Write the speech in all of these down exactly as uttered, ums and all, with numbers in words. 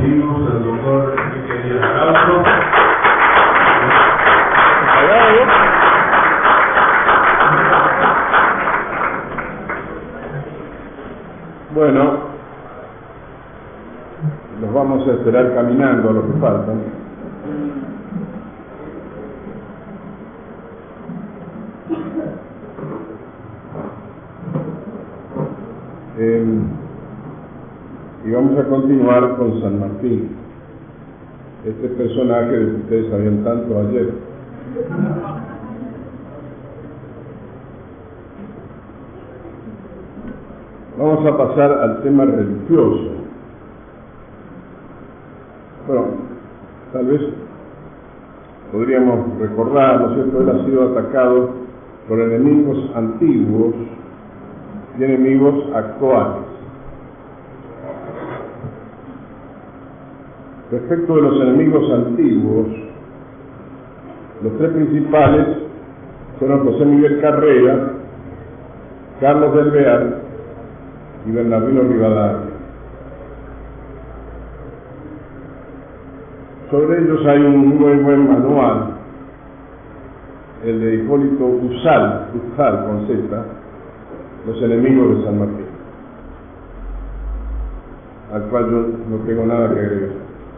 recibimos al doctor Enrique Díaz Castro. Bueno, los vamos a esperar caminando a los que faltan. Eh, y vamos a continuar con San Martín, este personaje del que ustedes sabían tanto ayer. Vamos a pasar al tema religioso. Bueno, tal vez podríamos recordar, ¿no es cierto?, él ha sido atacado por enemigos antiguos y enemigos actuales. Respecto de los enemigos antiguos, los tres principales fueron José Miguel Carrera, Carlos del Bear y Bernardino Rivadavia. Sobre ellos hay un muy buen manual, el de Hipólito Usal, Usal con Z, Los enemigos de San Martín, al cual yo no tengo nada que agregar.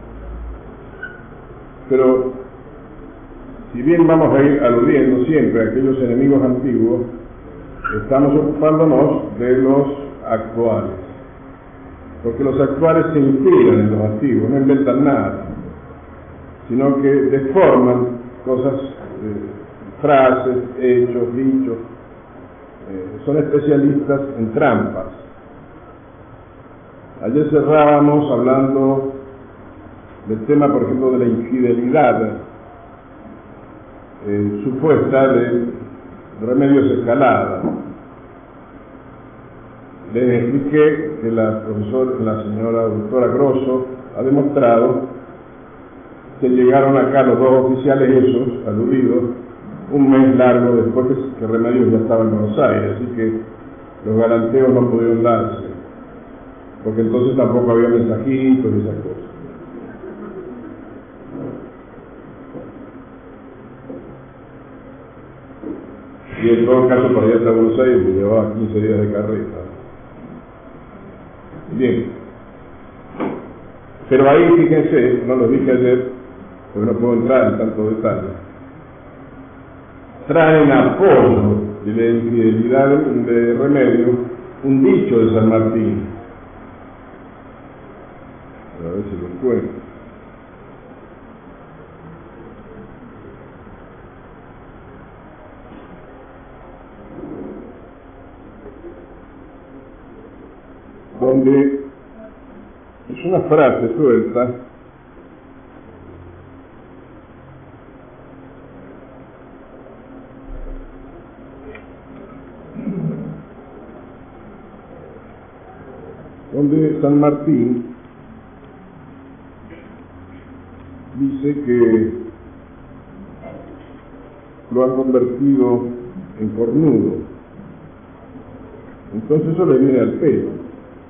Pero, si bien vamos a ir aludiendo siempre a aquellos enemigos antiguos, estamos ocupándonos de los actuales, porque los actuales se inspiran en los antiguos, no inventan nada, sino que deforman cosas, eh, frases, hechos, dichos, eh, son especialistas en trampas. Ayer cerrábamos hablando del tema, por ejemplo, de la infidelidad eh, supuesta de Remedios Escalada. Les expliqué que la profesora, la señora doctora Grosso ha demostrado que llegaron acá los dos oficiales esos, aludidos, un mes largo después que Remedios ya estaba en Buenos Aires, así que los galanteos no pudieron darse, porque entonces tampoco había mensajitos y esas cosas. Y en todo caso, para ir hasta Buenos Aires, me llevaba quince días de carreta. Bien. Pero ahí, fíjense, no lo dije ayer, porque no puedo entrar en tanto detalle, traen apoyo de la infidelidad de Remedio un dicho de San Martín. A ver si lo encuentro. Donde es una frase suelta donde San Martín dice que lo han convertido en cornudo. Entonces eso le viene al pelo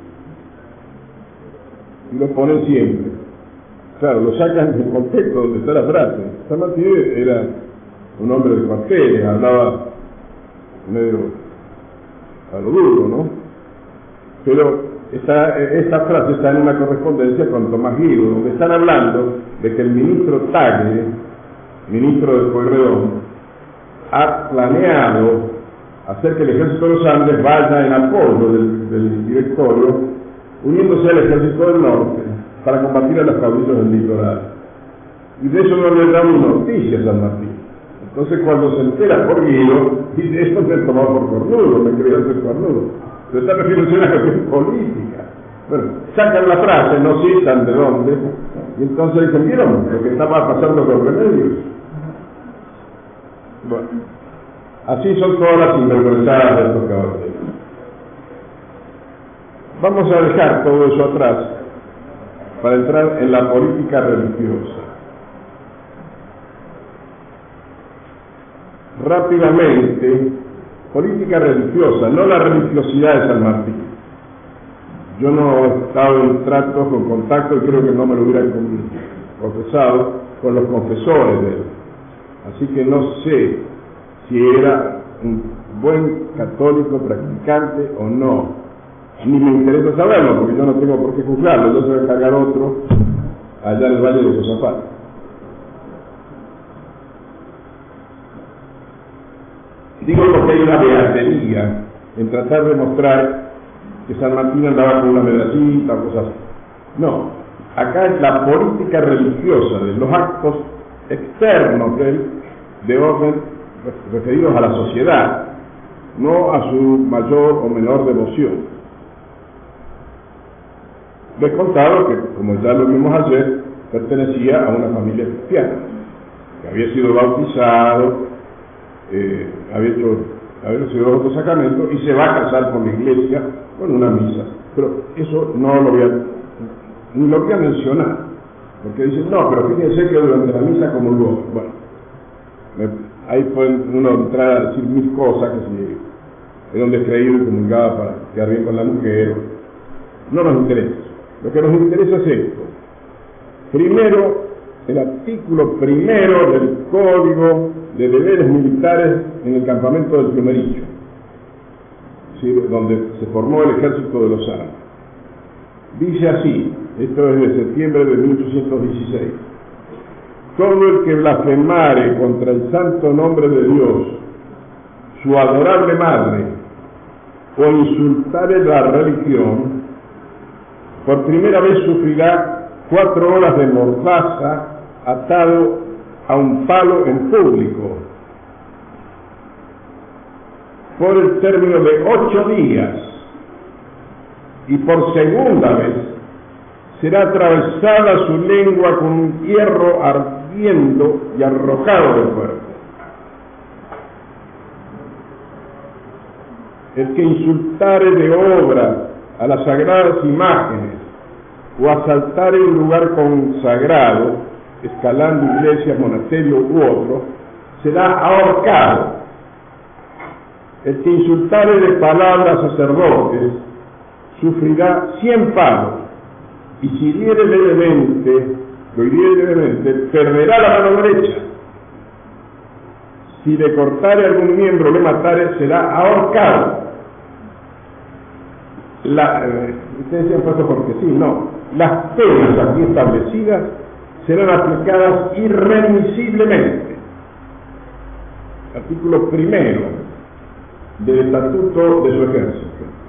y lo ponen siempre. Claro, lo sacan del contexto donde está la frase. San Martín era un hombre de cuarteles, hablaba medio a lo duro, ¿no? Pero esta, esta frase está en una correspondencia con Tomás Guido, donde están hablando de que el ministro Tagle, ministro de Pueyrredón, ha planeado hacer que el ejército de los Andes vaya en apoyo del, del directorio, uniéndose al ejército del norte para combatir a los caudillos del litoral. Y de eso no le damos noticias a San Martín. Entonces, cuando se entera por Guido, dice: esto me tomó por cornudo, me creía ser cornudo. Pero está refiriéndose a una cuestión política. Bueno, sacan la frase, no citan de dónde, y entonces dicen: ¿vieron lo que estaba pasando con Remedios? Bueno, así son todas las sinvergüenzadas de estos caballeros. Vamos a dejar todo eso atrás para entrar en la política religiosa. Rápidamente, política religiosa, no la religiosidad de San Martín. yo no he estado en tratos con contacto y creo que no me lo hubieran confesado con los confesores de él. Así que no sé si era un buen católico practicante o no. Ni me interesa saberlo, porque yo no tengo por qué juzgarlo, yo se va a encargar otro allá en el Valle de Josafat. Digo porque hay una beatería en tratar de mostrar que San Martín andaba con una medallita o cosas así. No, acá es la política religiosa de los actos externos de él, de orden referidos a la sociedad, no a su mayor o menor devoción. Les he contado que, como ya lo vimos ayer, pertenecía a una familia cristiana, que había sido bautizado, eh, había hecho, había recibido otro sacramento y se va a casar con la iglesia con una misa. Pero eso no lo voy a, ni lo voy a mencionar, porque dicen, no, pero fíjense que durante la misa comulgó. Bueno, me, ahí puede uno entrar a decir mil cosas, que si era un descreído y comulgaba para quedar bien con la mujer. No nos interesa. Lo que nos interesa es esto. Primero, el artículo primero del Código de Deberes Militares en el campamento del Plumerillo, ¿sí?, donde se formó el Ejército de los Andes. Dice así, esto es de septiembre de mil ochocientos dieciséis: todo el que blasfemare contra el santo nombre de Dios, su adorable madre, o insultare la religión, por primera vez sufrirá cuatro horas de mordaza atado a un palo en público, por el término de ocho días, y por segunda vez será atravesada su lengua con un hierro ardiendo y arrojado del cuerpo. El que insultare de obra a las sagradas imágenes o asaltare un lugar consagrado, escalando iglesias, monasterios u otro, será ahorcado. El que insultare de palabras a sacerdotes sufrirá cien palos, y si hiriere levemente, lo hiriere levemente, perderá la mano derecha. Si le cortare algún miembro, le matare, será ahorcado. La, eh, ustedes se han puesto porque sí, no. Las penas aquí establecidas serán aplicadas irremisiblemente. Artículo primero del Estatuto de su Ejército.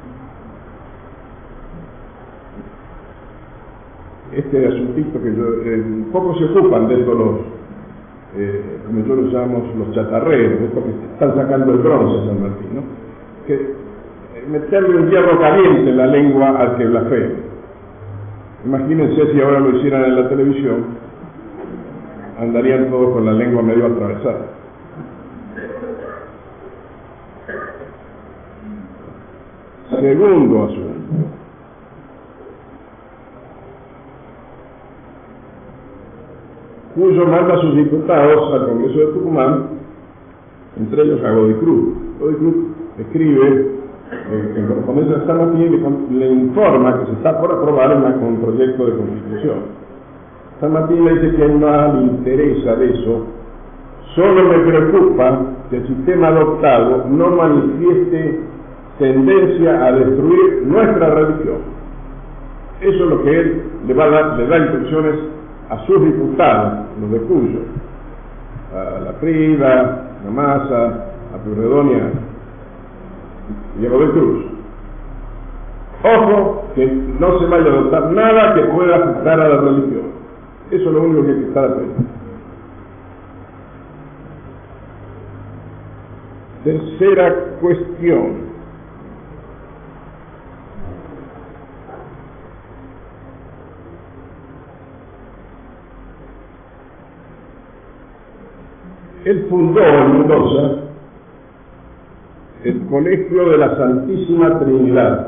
Este asuntito que yo, eh, poco se ocupan de estos los, eh, como nosotros los llamamos los chatarreros, estos que están sacando el bronce San Martín, ¿no? Que eh, meterle un hierro caliente en la lengua al que blasfeme. Imagínense si ahora lo hicieran en la televisión, andarían todos con la lengua medio atravesada. Segundo asunto. Cuyo manda a sus diputados al Congreso de Tucumán, entre ellos a Godoy Cruz. Godoy Cruz escribe eh, en correspondencia de San Martín y le, le informa que se está por aprobar una, un proyecto de constitución. San Martín le dice que no le interesa de eso, solo me preocupa que el sistema adoptado no manifieste tendencia a destruir nuestra religión. Eso es lo que él le va a dar, le da instrucciones a sus diputados, los de Cuyo, a la Prida, a Massa, a Pueyrredón y a Godoy Cruz. Ojo, que no se vaya a adoptar nada que pueda afectar a la religión. Eso es lo único que hay que estar atento. Tercera cuestión. Él fundó en Mendoza el Colegio de la Santísima Trinidad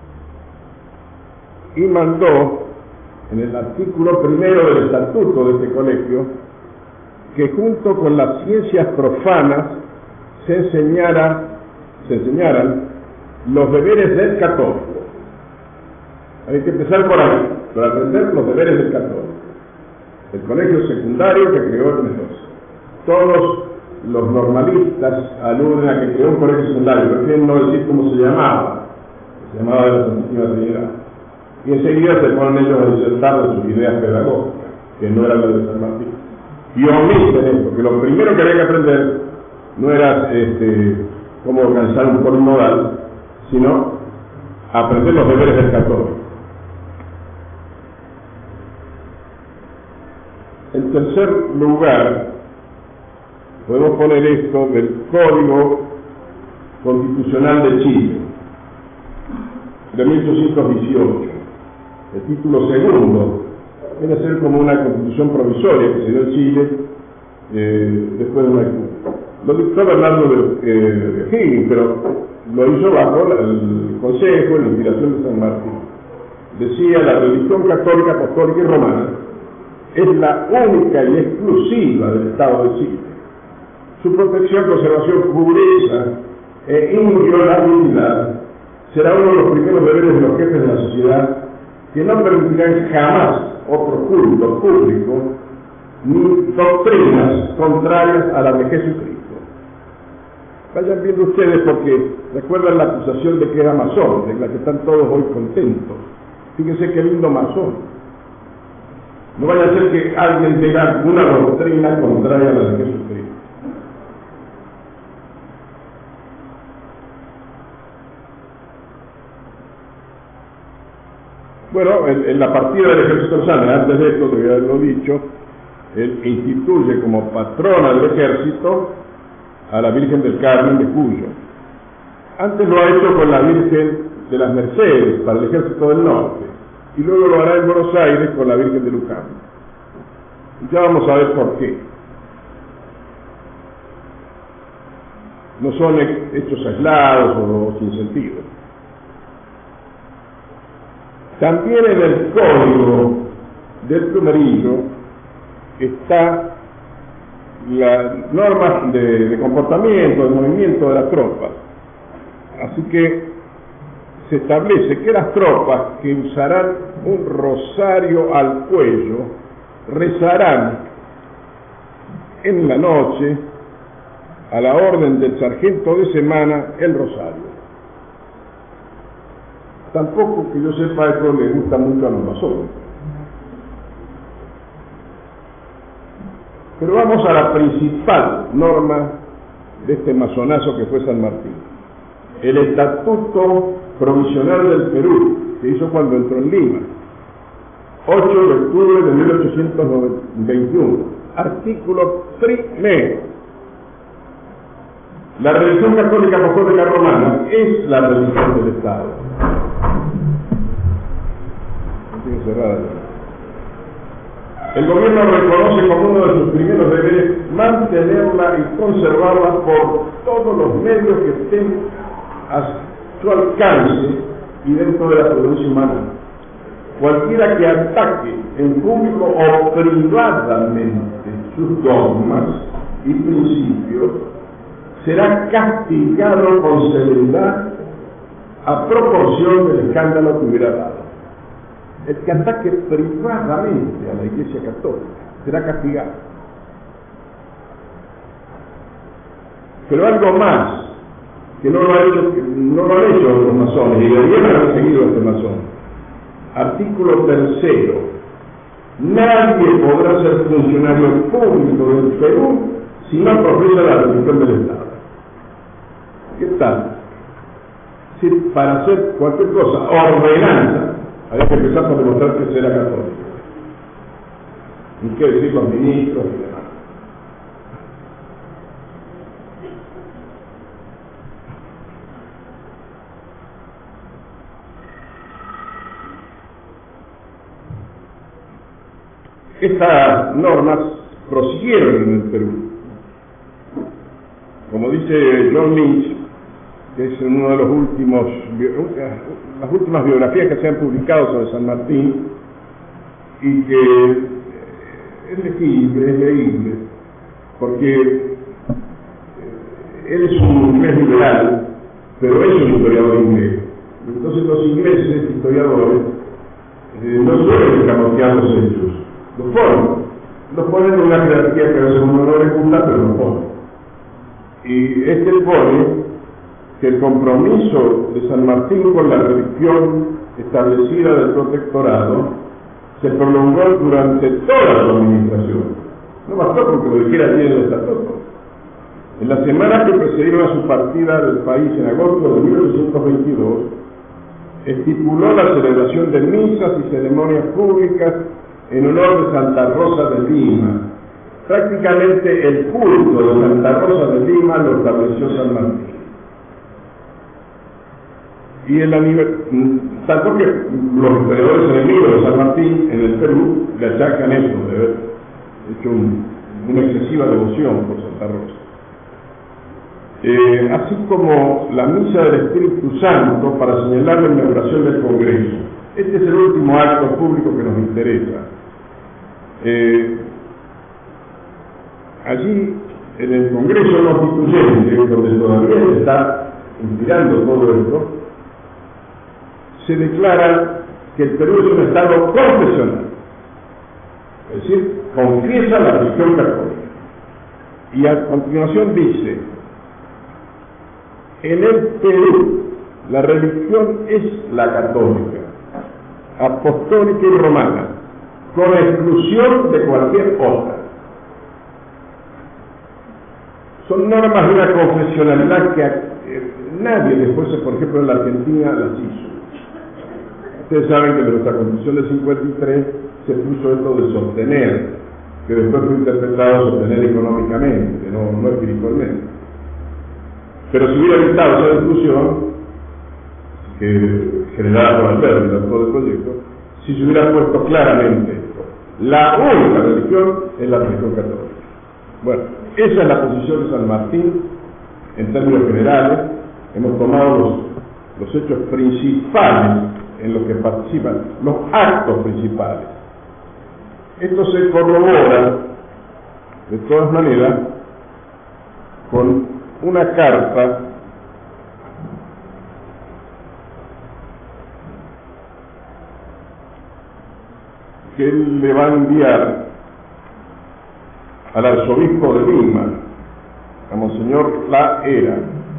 y mandó en el artículo primero del estatuto de este colegio que junto con las ciencias profanas se enseñara, se enseñaran los deberes del católico. Hay que empezar por ahí, por aprender los deberes del católico. El colegio secundario que creó el Mendoza. Todos los normalistas aluden a que creó un colegio secundario, prefieren no decir cómo se llamaba, se llamaba de la Santísima Trinidad. Y enseguida se ponen ellos a disertar de sus ideas pedagógicas, que no eran las de San Martín. Y omiten esto, que lo primero que había que aprender no era este, cómo organizar un polimodal, sino aprender los deberes del católico. En tercer lugar, podemos poner esto del Código Constitucional de Chile, de mil ochocientos dieciocho. El título segundo viene a ser como una constitución provisoria que se dio en Chile eh, después de una disputa. Lo dictó Bernardo de eh, Higgins, pero lo hizo bajo el consejo, la inspiración de San Martín. Decía: la religión católica, apostólica y romana es la única y exclusiva del Estado de Chile. Su protección, conservación, pureza e inviolabilidad será uno de los primeros deberes de los jefes de la sociedad, que no permitirán jamás otro culto público ni doctrinas contrarias a la de Jesucristo. Vayan viendo ustedes, porque recuerdan la acusación de que era masón, de la que están todos hoy contentos. Fíjense qué lindo masón. No vaya a ser que alguien tenga una doctrina contraria a la de Jesucristo. Bueno, en, en la partida del Ejército Nacional, antes de esto, debía haberlo dicho, él instituye como patrona del ejército a la Virgen del Carmen de Cuyo. Antes lo ha hecho con la Virgen de las Mercedes para el Ejército del Norte, y luego lo hará en Buenos Aires con la Virgen de Luján. Ya vamos a ver por qué. No son hechos aislados o sin sentido. También en el código del plumerillo está las normas de, de comportamiento, de movimiento de las tropas. Así que se establece que las tropas que usarán un rosario al cuello rezarán en la noche, a la orden del sargento de semana, el rosario. Tampoco, que yo sepa, esto le gusta mucho a los masones. Pero vamos a la principal norma de este masonazo que fue San Martín. El Estatuto Provisional del Perú, que hizo cuando entró en Lima, ocho de octubre de mil ochocientos veintiuno, artículo primero. La religión católica apostólica romana es la religión del Estado. Cerrada. El gobierno reconoce como uno de sus primeros deberes mantenerla y conservarla por todos los medios que estén a su alcance y dentro de la prudencia humana. Cualquiera que ataque en público o privadamente sus dogmas y principios será castigado con severidad a proporción del escándalo que hubiera dado. El que ataque privadamente a la Iglesia Católica será castigado. Pero algo más, que no lo, ha hecho, no lo han hecho los masones, y deberían haber seguido este masón. Artículo tercero. Nadie podrá ser funcionario público del Perú si no profesa la religión del Estado. ¿Qué tal? Si para hacer cualquier cosa, ordenanza, hay que empezar por demostrar que será católico. ¿Y qué decir los ministros y demás? Estas normas prosiguieron en el Perú. Como dice John Lynch, que es uno de los últimos, las últimas biografías que se han publicado sobre San Martín, y que es legible, es leíble, porque él es un inglés liberal, pero es un historiador inglés. Entonces los ingleses historiadores eh, no suelen escamotear los hechos, los ponen, los ponen en una jerarquía que a veces uno no le gusta, pero los ponen. Y este pone que el compromiso de San Martín con la religión establecida del protectorado se prolongó durante toda su administración. No bastó porque lo dijera allí en el estatuto. En las semanas que precedieron a su partida del país en agosto de mil ochocientos veintidós, estipuló la celebración de misas y ceremonias públicas en honor de Santa Rosa de Lima. Prácticamente el culto de Santa Rosa de Lima lo estableció San Martín. Y el aniversario, tanto que los historiadores enemigos de San Martín en el Perú le achacan eso, de haber hecho un, una excesiva devoción por Santa Rosa. Eh, así como la misa del Espíritu Santo para señalar la inauguración del Congreso. Este es el último acto público que nos interesa. Eh, allí, en el Congreso Constituyente, donde todavía se está inspirando todo esto, se declara que el Perú es un Estado confesional, es decir, confiesa la religión católica. Y a continuación dice: en el Perú la religión es la católica, apostólica y romana, con exclusión de cualquier otra. Son normas de una confesionalidad que eh, nadie después, por ejemplo, en la Argentina las hizo. Ustedes saben que en nuestra Constitución del cincuenta y tres se puso esto de sostener, que después fue interpretado sostener económicamente, no, no espiritualmente. Pero si hubiera evitado esa discusión, que generada por Alberto, el autor del proyecto, si se hubiera puesto claramente esto: la única religión es la religión católica. Bueno, esa es la posición de San Martín en términos generales. Hemos tomado los, los hechos principales en los que participan, los actos principales. Esto se corrobora, de todas maneras, con una carta que él le va a enviar al arzobispo de Lima, a Monseñor La Hera,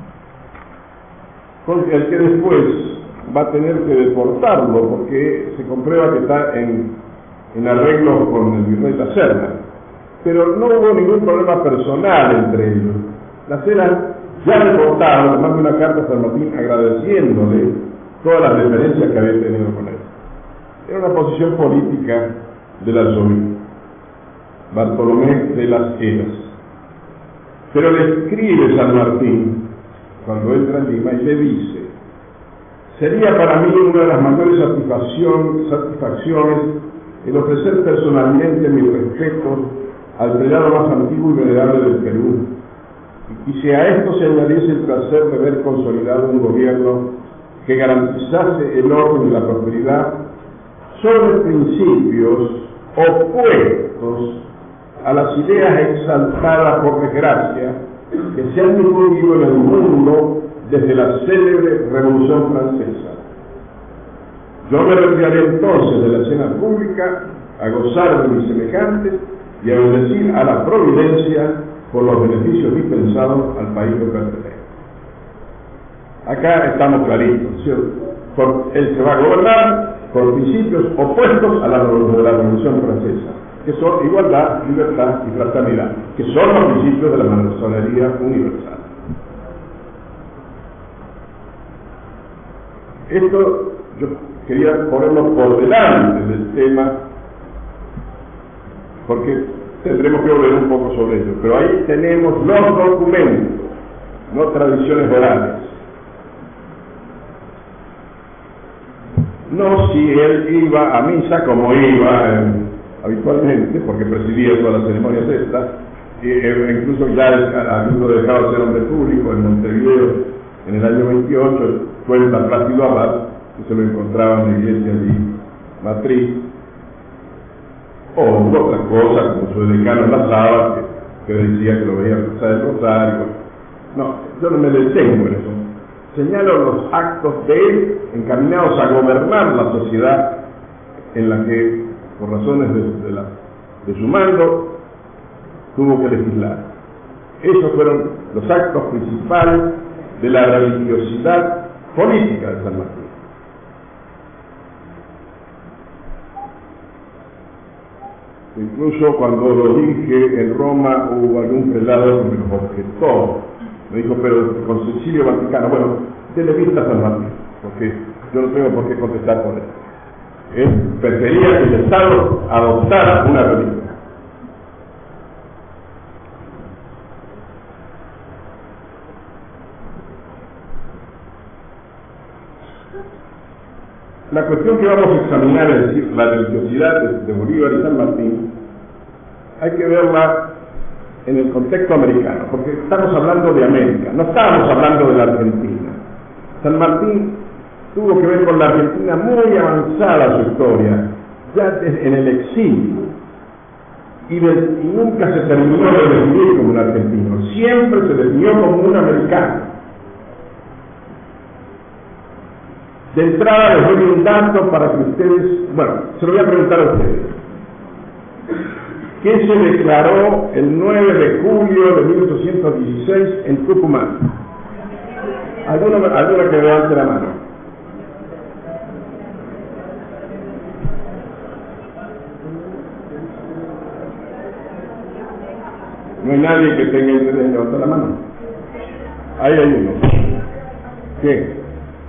con el que después va a tener que deportarlo porque se comprueba que está en, en arreglos con el virrey La Serna. Pero no hubo ningún problema personal entre ellos. La Serna ya deportado, le manda una carta a San Martín agradeciéndole todas las referencias que había tenido con él. Era una posición política del arzobispo Bartolomé de las Heras. Pero le escribe San Martín cuando entra en Lima y le dice: sería para mí una de las mayores satisfacción, satisfacciones el ofrecer personalmente mis respetos al prelado más antiguo y venerable del Perú, y si a esto se añadiese el placer de ver consolidado un gobierno que garantizase el orden y la prosperidad sobre principios opuestos a las ideas exaltadas por desgracia que se han difundido en el mundo desde la célebre Revolución Francesa. Yo me retiraré entonces de la escena pública a gozar de mis semejantes y a bendecir a la providencia por los beneficios dispensados al país que pertenece. Acá estamos claritos, ¿cierto? Por, él se va a gobernar por principios opuestos a la, de la Revolución Francesa, que son igualdad, libertad y fraternidad, que son los principios de la masonería universal. Esto yo quería ponerlo por delante del tema, porque tendremos que volver un poco sobre ello, pero ahí tenemos los documentos, no tradiciones orales. No si él iba a misa como iba eh, habitualmente, porque presidía todas las ceremonias estas, e incluso ya habiendo dejado de ser hombre público en Montevideo en el año veintiocho, cuenta Plácido Abad, que se lo encontraba en la iglesia allí, matriz, o otras cosas, como su decano en la sala, que, que decía que lo veía rezar el rosario. No, yo no me detengo en eso. Señalo los actos de él encaminados a gobernar la sociedad en la que, por razones de, de, la, de su mando, tuvo que legislar. Esos fueron los actos principales de la religiosidad política de San Martín. Incluso cuando lo dije en Roma hubo algún prelado que me lo objetó. Me dijo, pero el Concilio Vaticano, bueno, déle vista a San Martín, porque yo no tengo por qué contestar por él. Él prefería que el Estado adoptara una religión. La cuestión que vamos a examinar, es decir, la religiosidad de, de Bolívar y San Martín, hay que verla en el contexto americano, porque estamos hablando de América, no estamos hablando de la Argentina. San Martín tuvo que ver con la Argentina muy avanzada su historia, ya en el exilio, y, de, y nunca se terminó de definir como un argentino, siempre se definió como un americano. De entrada les doy un dato para que ustedes, bueno, se lo voy a preguntar a ustedes. ¿Qué se declaró el nueve de julio de mil ochocientos dieciséis en Tucumán? ¿Alguna, alguna que levante la mano? ¿No hay nadie que tenga interés en levantar la mano? Ahí hay uno. ¿Qué?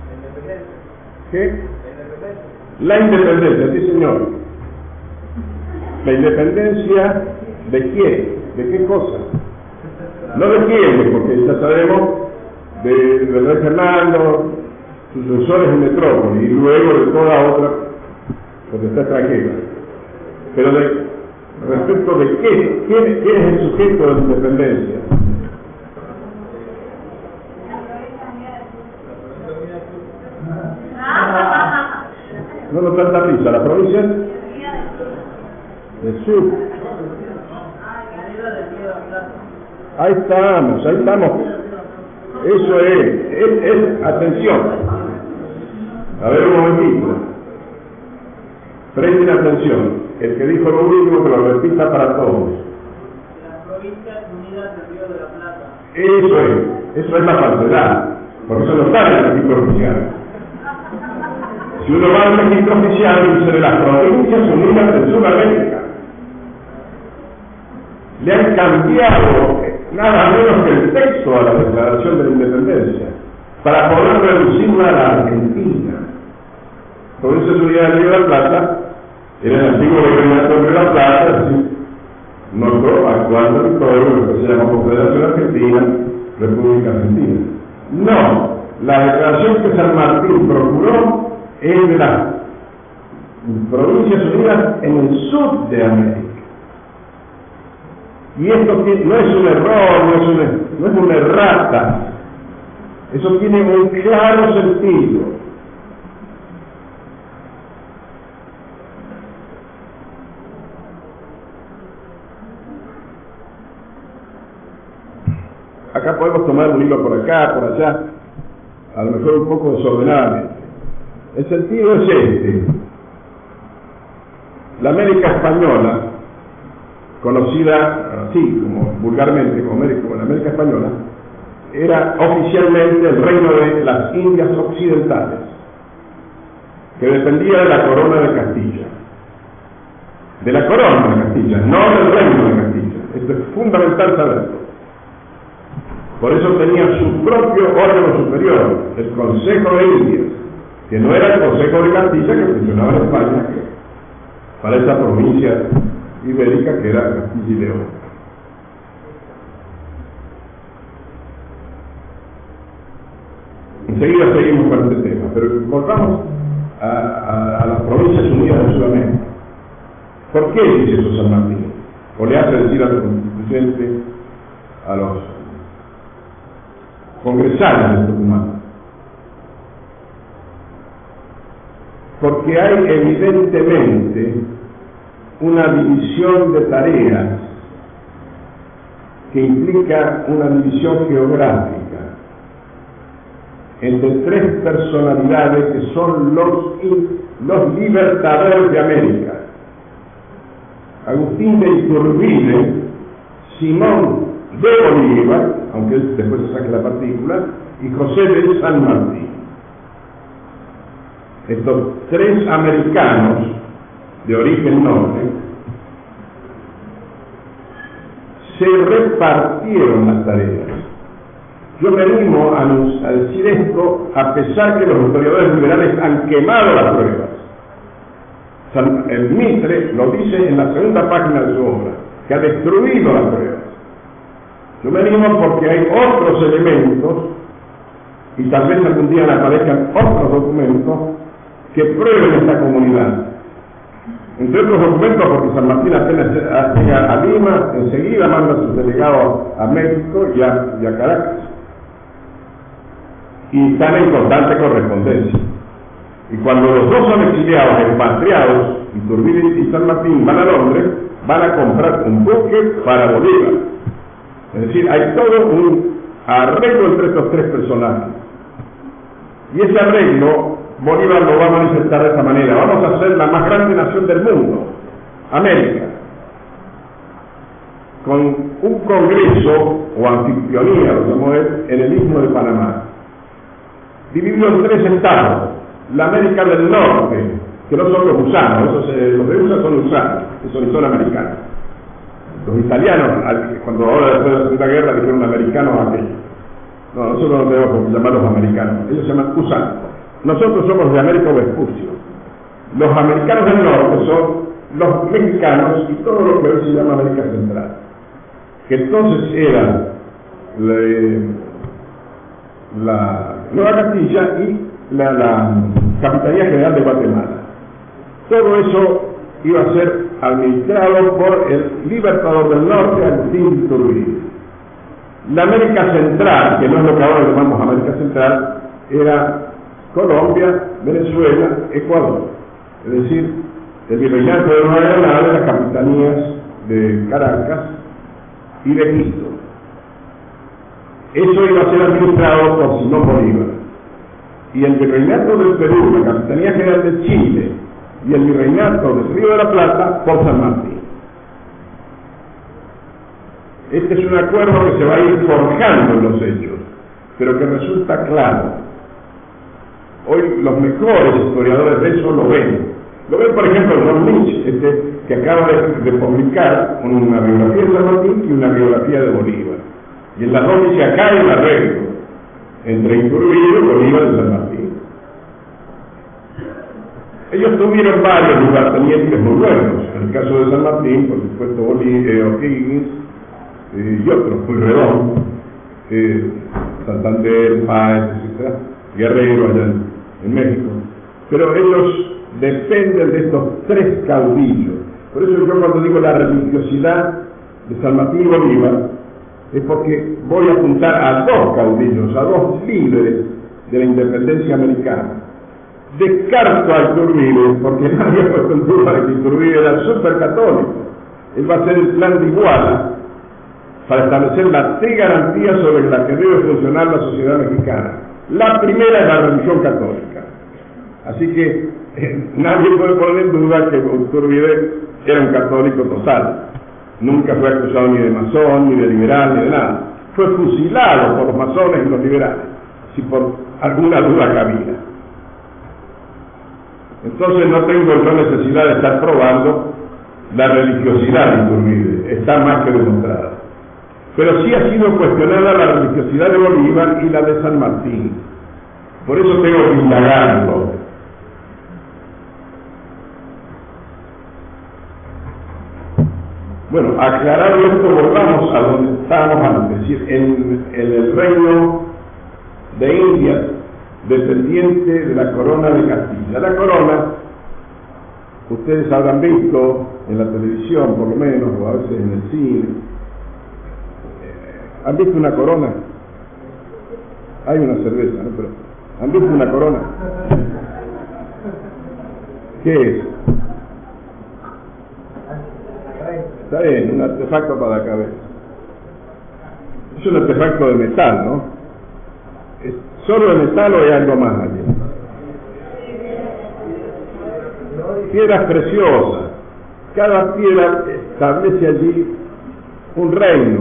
¿Qué? La independencia, sí señor. ¿La independencia de quién? ¿De qué cosa? No de quién, porque ya sabemos de, del rey Fernando, sucesores en metrópoli, y luego de toda otra potestad extranjera. Pero de, respecto de qué, ¿quién, quién es el sujeto de la independencia? No nos tanta risa, la provincia del sur. Ahí estamos, ahí estamos. Eso es, es, es, atención. A ver un momentito. Presten atención. El que dijo lo último que lo repita para todos. Las Provincias Unidas del Río de la Plata. Eso es, eso es la falsedad. Por eso no está en el registro oficial. Si uno va al registro oficial, dice de las Provincias Unidas de Sudamérica. Le han cambiado nada menos que el texto a la Declaración de la Independencia para poder reducirla a la Argentina. Provincias Unidas del Río de la Plata era el antiguo Virreinato del Río de la Plata, así, nuestro actual territorio, lo que se llama Confederación Argentina, República Argentina. No, la declaración que San Martín procuró es de las Provincias Unidas en el sur de América. Y esto no es un error, no es una, no es una errata. Eso tiene un claro sentido. Acá podemos tomar un hilo por acá, por allá, a lo mejor un poco desordenadamente. El sentido es este. La América Española, conocida así como vulgarmente como América, como la América Española, era oficialmente el reino de las Indias Occidentales, que dependía de la corona de Castilla. De la corona de Castilla, no del reino de Castilla. Esto es fundamental saberlo. Por eso tenía su propio órgano superior, el Consejo de Indias, que no era el Consejo de Castilla que funcionaba en España, para esa provincia ibérica que era Castilla y León. Enseguida seguimos con este tema, pero volvamos a, a, a las Provincias Unidas de Sudamérica. ¿Por qué dice eso San Martín? O le hace decir al constituyente, a los congresales de Tucumán. Porque hay evidentemente una división de tareas que implica una división geográfica entre tres personalidades que son los los libertadores de América: Agustín de Iturbide, Simón de Bolívar, aunque él después se saque la partícula, y José de San Martín. Estos tres americanos de origen norte se repartieron las tareas. Yo me animo a, a decir esto a pesar que los historiadores liberales han quemado las pruebas. San, el Mitre lo dice en la segunda página de su obra, que ha destruido las pruebas. Yo me animo porque hay otros elementos, y tal vez algún día aparezcan otros documentos que prueben esta comunidad. Entre otros documentos, porque San Martín apenas llega a Lima, enseguida manda a sus delegados a México y a, y a Caracas. Y están en constante correspondencia. Y cuando los dos son exiliados, expatriados, Iturbide y San Martín van a Londres, van a comprar un buque para Bolívar. Es decir, hay todo un arreglo entre estos tres personajes. Y ese arreglo, Bolívar lo va a manifestar de esta manera: vamos a ser la más grande nación del mundo, América, con un congreso o anfitrionía, lo llamó él, en el Istmo de Panamá, dividido en tres estados: la América del Norte, que no son los gusanos, esos, eh, los de U S A son gusanos, esos son americanos. Los italianos, cuando ahora después de la Segunda Guerra, dijeron americanos a aquellos. No, nosotros no tenemos por qué llamarlos americanos, ellos se llaman gusanos. Nosotros somos de América Vespucio. Los americanos del norte son los mexicanos y todo lo que hoy se llama América Central, que entonces era la, la Nueva Castilla y la, la Capitanía General de Guatemala. Todo eso iba a ser administrado por el libertador del norte, Agustín de Iturbide. La América Central, que no es lo que ahora llamamos América Central, era Colombia, Venezuela, Ecuador. Es decir, el virreinato de Nueva Granada, las capitanías de Caracas y de Quito. Eso iba a ser administrado por Simón Bolívar. Y el virreinato del Perú, la Capitanía General de Chile y el virreinato del Río de la Plata por San Martín. Este es un acuerdo que se va a ir forjando en los hechos, pero que resulta claro. Hoy los mejores historiadores de eso lo ven. Lo ven, por ejemplo, John Lynch, este, que acaba de, de publicar una biografía de San Martín y una biografía de Bolívar. Y en las dos dice: acá hay un arreglo entre Iturbide y Bolívar de San Martín. Ellos tuvieron varios lugartenientes muy buenos. En el caso de San Martín, por supuesto, Bolívar, O'Higgins eh, y otros, Pueyrredón, eh, Santander, Páez, etcétera, Guerrero allá en, en México. Pero ellos dependen de estos tres caudillos. Por eso yo cuando digo la religiosidad de San Martín y Bolívar, es porque voy a apuntar a dos caudillos, a dos líderes de la independencia americana. Descarto a Iturbide, porque nadie ha puesto en duda que Iturbide era súper católico. Él va a hacer el plan de Iguala para establecer las tres garantías sobre las que debe funcionar la sociedad mexicana. La primera es la religión católica. Así que eh, nadie puede poner en duda que Iturbide era un católico total. Nunca fue acusado ni de masón, ni de liberal, ni de nada. Fue fusilado por los masones y los liberales, si por alguna duda cabía. Entonces no tengo yo necesidad de estar probando la religiosidad de Iturbide, está más que demostrada. Pero sí ha sido cuestionada la religiosidad de Bolívar y la de San Martín. Por eso tengo que indagarlo. Bueno, aclarado esto, volvamos a donde estábamos antes, es decir, en, en el reino de Indias, descendiente de la corona de Castilla. La corona, ustedes habrán visto en la televisión, por lo menos, o a veces en el cine. ¿Han visto una corona? Hay una cerveza, ¿no? Pero ¿han visto una corona? ¿Qué es? Está bien, un artefacto para la cabeza. Es un artefacto de metal, ¿no? ¿Es solo de metal o hay algo más allí? piedras preciosas. Cada piedra establece allí un reino.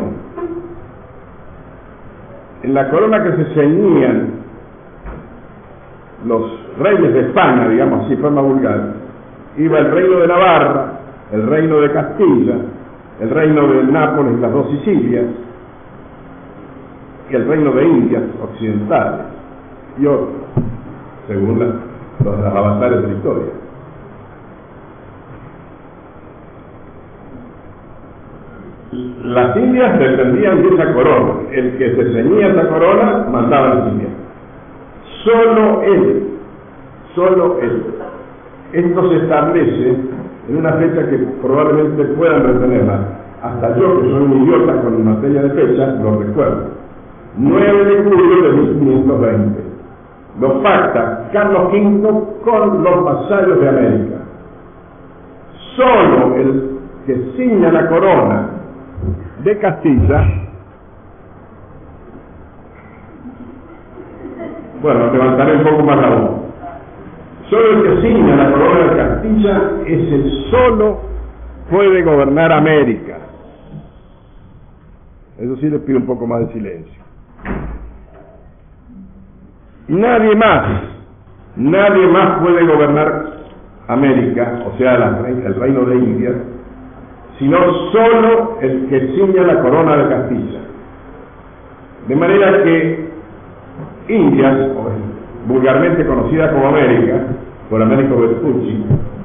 En la corona que se ceñían los reyes de España, digamos así, forma vulgar, iba el reino de Navarra, el reino de Castilla, el reino de Nápoles y las dos Sicilias, y el reino de Indias occidentales, y otros, según la, los avatares de la historia. Las Indias dependían de esa corona. El que se ceñía esa corona mandaba a las Indias. Solo él, solo él. Esto se establece en una fecha que probablemente puedan retenerla. Hasta yo, que soy un idiota con materia de fechas, lo recuerdo. nueve de julio de mil quinientos veinte. Lo pacta Carlos quinto con los vasallos de América. Solo el que ciña la corona de Castilla, bueno, levantaré un poco más la voz. Solo el que ciña la corona de Castilla es el solo puede gobernar América. Eso sí, les pido un poco más de silencio. Y nadie más, nadie más puede gobernar América, o sea, la, el reino de India, sino solo el que ciña la corona de Castilla. De manera que Indias, o vulgarmente conocida como América, por Américo Vespucci,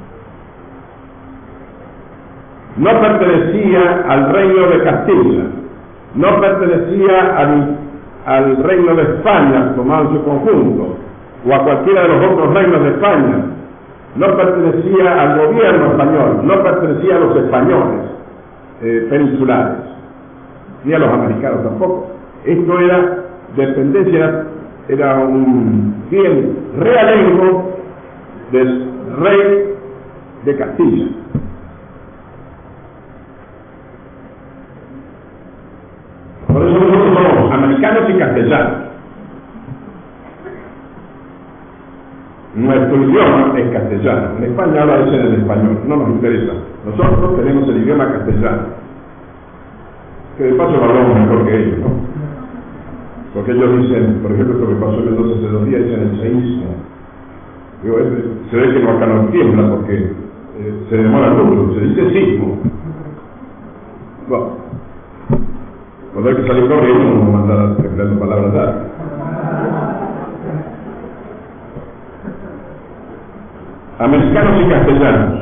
no pertenecía al reino de Castilla, no pertenecía al, al reino de España tomado en su conjunto, o a cualquiera de los otros reinos de España, no pertenecía al gobierno español, no pertenecía a los españoles eh, peninsulares, ni a los americanos tampoco. Esto era dependencia, era un bien realengo del rey de Castilla. Por eso nosotros somos americanos y castellanos. Nuestro idioma es castellano. En España ahora dicen el español, no nos interesa. Nosotros tenemos el idioma castellano, que de paso lo hablamos mejor que ellos, ¿no? Porque ellos dicen, por ejemplo, esto que pasó en Mendoza hace dos días, dicen el seísmo. Digo, se ve que acá no tiembla porque eh, se demora mucho, se dice sismo. Bueno, cuando hay que salir corriendo, no vamos a mandar empleando palabras largas. Americanos y castellanos.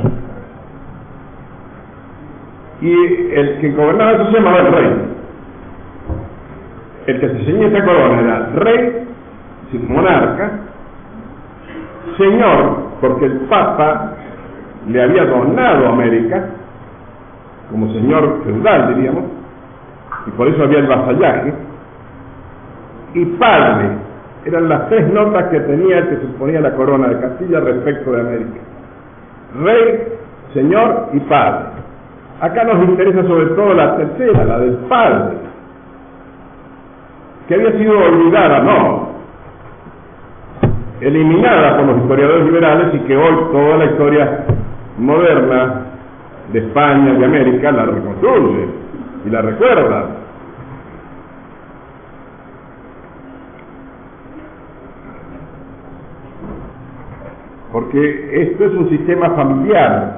Y el que gobernaba eso se llamaba el rey. El que se ceñía esta corona era rey, monarca, señor, porque el Papa le había donado a América como señor feudal, diríamos, y por eso había el vasallaje, y padre. Eran las tres notas que tenía el que se ponía la corona de Castilla respecto de América: rey, señor y padre. Acá nos interesa sobre todo la tercera, la del padre, que había sido olvidada, no, eliminada por los historiadores liberales, y que hoy toda la historia moderna de España, de América, la reconstruye y la recuerda. Porque esto es un sistema familiar.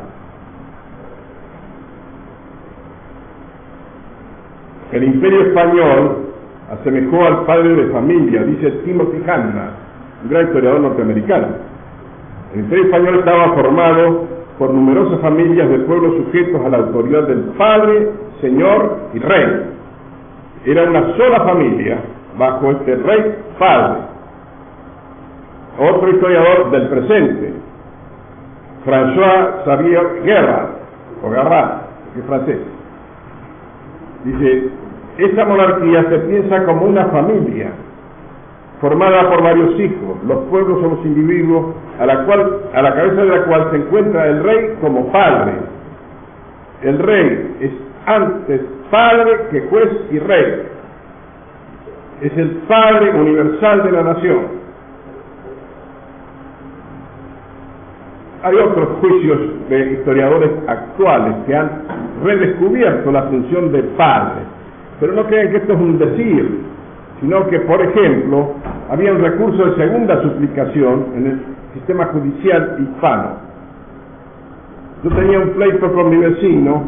El Imperio Español asemejó al padre de familia, dice Timothy Hanna, un gran historiador norteamericano. El Imperio Español estaba formado por numerosas familias de pueblos sujetos a la autoridad del padre, señor y rey. Era una sola familia bajo este rey padre. Otro historiador del presente, François Xavier Guerra, o Garrat, que es francés, dice: esta monarquía se piensa como una familia, formada por varios hijos. Los pueblos son los individuos a la, cual, a la cabeza de la cual se encuentra el rey como padre. El rey es antes padre que juez y rey. Es el padre universal de la nación. hay otros juicios de historiadores actuales que han redescubierto la función de padre, pero no crean que esto es un decir, sino que, por ejemplo, había un recurso de segunda suplicación en el sistema judicial hispano. Yo tenía un pleito con mi vecino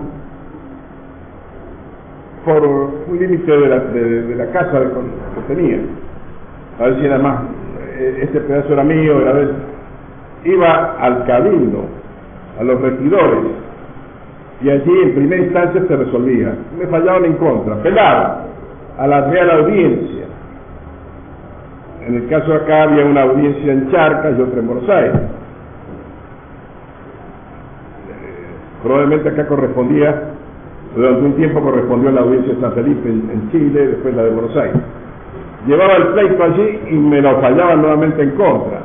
por un límite de la, de, de la casa que tenía, a ver si era más, este pedazo era mío, era de él. Iba al cabildo, a los regidores, y allí en primera instancia se resolvía. Me fallaban en contra, pelaba a la Real Audiencia. En el caso de acá había una audiencia en Charcas y otra en Buenos Aires. Probablemente acá correspondía, durante un tiempo correspondió a la audiencia de San Felipe en, en Chile, después la de Buenos Aires. Llevaba el pleito allí y me lo fallaban nuevamente en contra.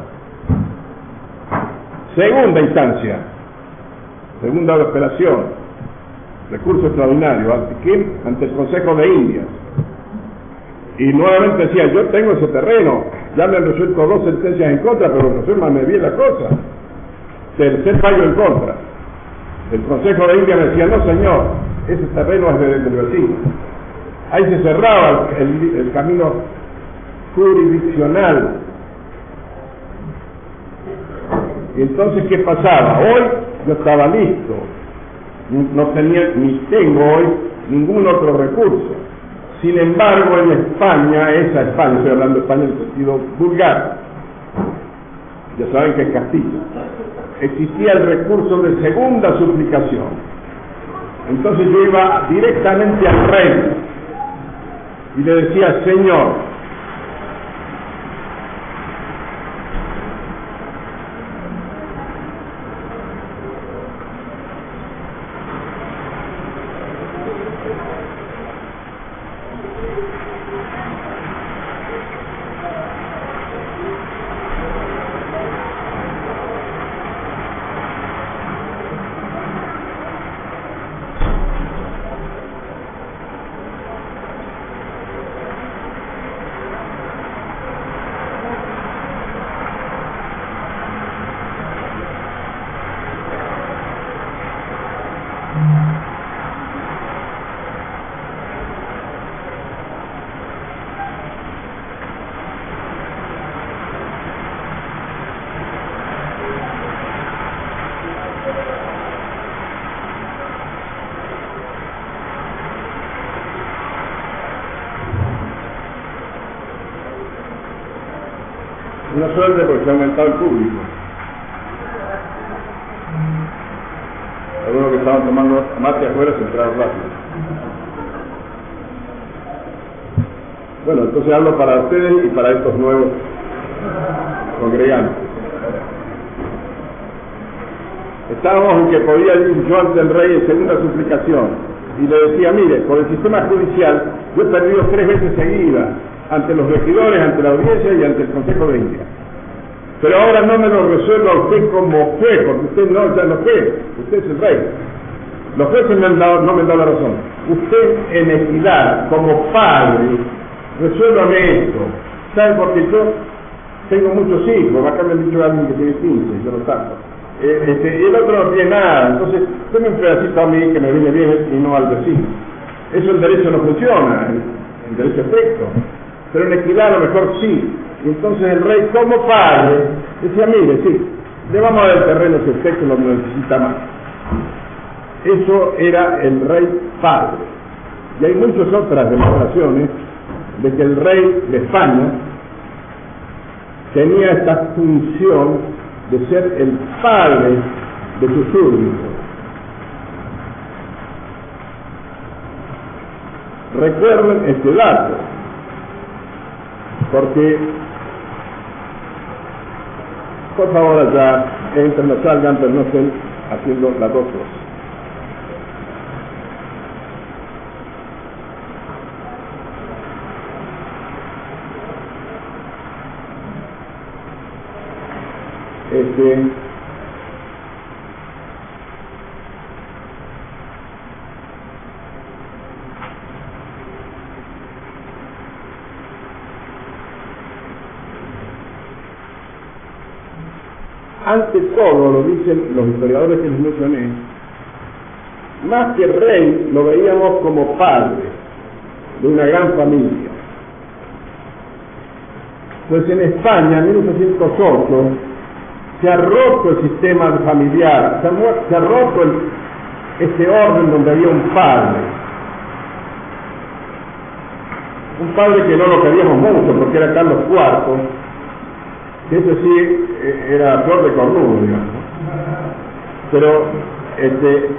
Segunda instancia, segunda apelación, recurso extraordinario, ¿ante quién? Ante el Consejo de Indias. Y nuevamente decía, yo tengo ese terreno, ya me han resuelto dos sentencias en contra, pero resuélvame bien la cosa. Tercer fallo en contra. El Consejo de Indias me decía, no señor, ese terreno es del, del vecino. Ahí se cerraba el, el camino jurisdiccional. Y entonces, ¿qué pasaba? Hoy yo estaba listo, no tenía ni tengo hoy ningún otro recurso. Sin embargo, en España, esa España, estoy hablando de España en el sentido vulgar, ya saben que es Castilla, existía el recurso de segunda suplicación. Entonces yo iba directamente al rey y le decía, señor, una suerte porque se ha aumentado el público. Algunos que estaban tomando mate afuera se entraron rápido. Bueno, entonces hablo para ustedes y para estos nuevos congregantes. Estábamos en que podía ir yo ante el rey en segunda suplicación y le decía, mire, por el sistema judicial yo he perdido tres veces seguidas ante los regidores, ante la audiencia y ante el Consejo de Indias. Pero ahora no me lo resuelva usted como juez, porque usted no ya no es juez, usted es el rey. Los jueces me han dado, no me han dado la razón. Usted en equidad, como padre, resuélvame esto. ¿Sabe? Porque yo tengo muchos hijos, acá me han dicho alguien que tiene quince, yo no tanto. Eh, este, y el otro no tiene nada, entonces denme un pedacito a mí que me viene bien y no al vecino. Eso el derecho no funciona, el, el derecho efecto. Pero en equidad a lo mejor sí. Y entonces el rey, como padre, decía, mire, sí, le vamos a dar el terreno si usted que lo necesita más. Eso era el rey padre. Y hay muchas otras demostraciones de que el rey de España tenía esta función de ser el padre de sus súbditos. Recuerden este dato, porque por favor allá entren, no salgan, pero no estén haciendo las dos cosas. Este ante todo, lo dicen los historiadores que les mencioné, más que rey, lo veíamos como padre de una gran familia. Pues en España, en mil ochocientos ocho, se ha roto el sistema familiar, se ha, se ha roto el, ese orden donde había un padre. Un padre que no lo queríamos mucho porque era Carlos cuarto, que ese sí era flor de cornudo, digamos. Pero este,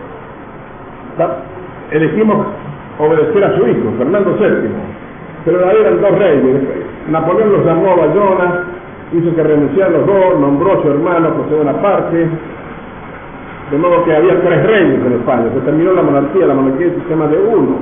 elegimos obedecer a su hijo, Fernando séptimo. Pero ahí eran dos reyes. Napoleón los llamó a Bayona, hizo que renunciaran los dos, nombró a su hermano José Bonaparte, de modo que había tres reyes en España. Se terminó la monarquía, la monarquía es el sistema de uno.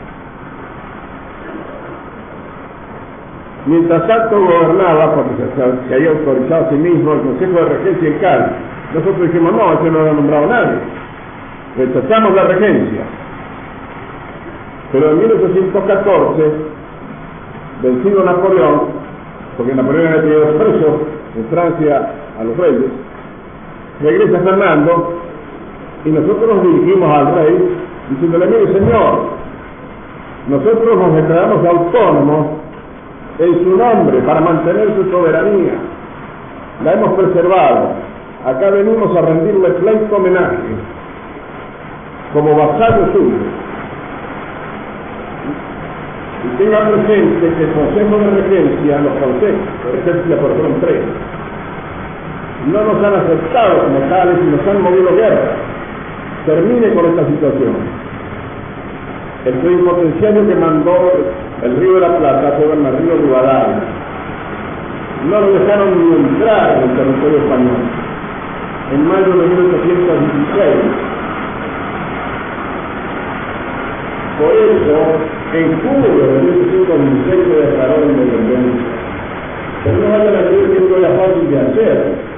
Mientras tanto gobernaba, porque se, se había autorizado a sí mismo el Consejo de Regencia en Cádiz, nosotros dijimos, no, ese no lo ha nombrado nadie. Rechazamos la regencia. Pero en mil ochocientos catorce, vencido Napoleón, porque Napoleón había tenido preso en Francia a los reyes, regresa Fernando y nosotros nos dirigimos al rey diciéndole, mire señor, nosotros nos declaramos autónomos en su nombre para mantener su soberanía, la hemos preservado, acá venimos a rendirle pleito homenaje como vasallo suyo. Y tenga presente que el Consejo de Regencia, los consejos de Regencia, por fueron tres, no nos han aceptado como tales y nos han movido guerra. Termine con esta situación. El plenipotenciario que mandó el Río de la Plata fue el río Rivadavia. No lo dejaron ni entrar en el territorio español. En mayo de mil ochocientos dieciséis. Por eso, en julio de mil ochocientos dieciséis se declaró la independencia. Pero no vayan a decir que esto era fácil de hacer,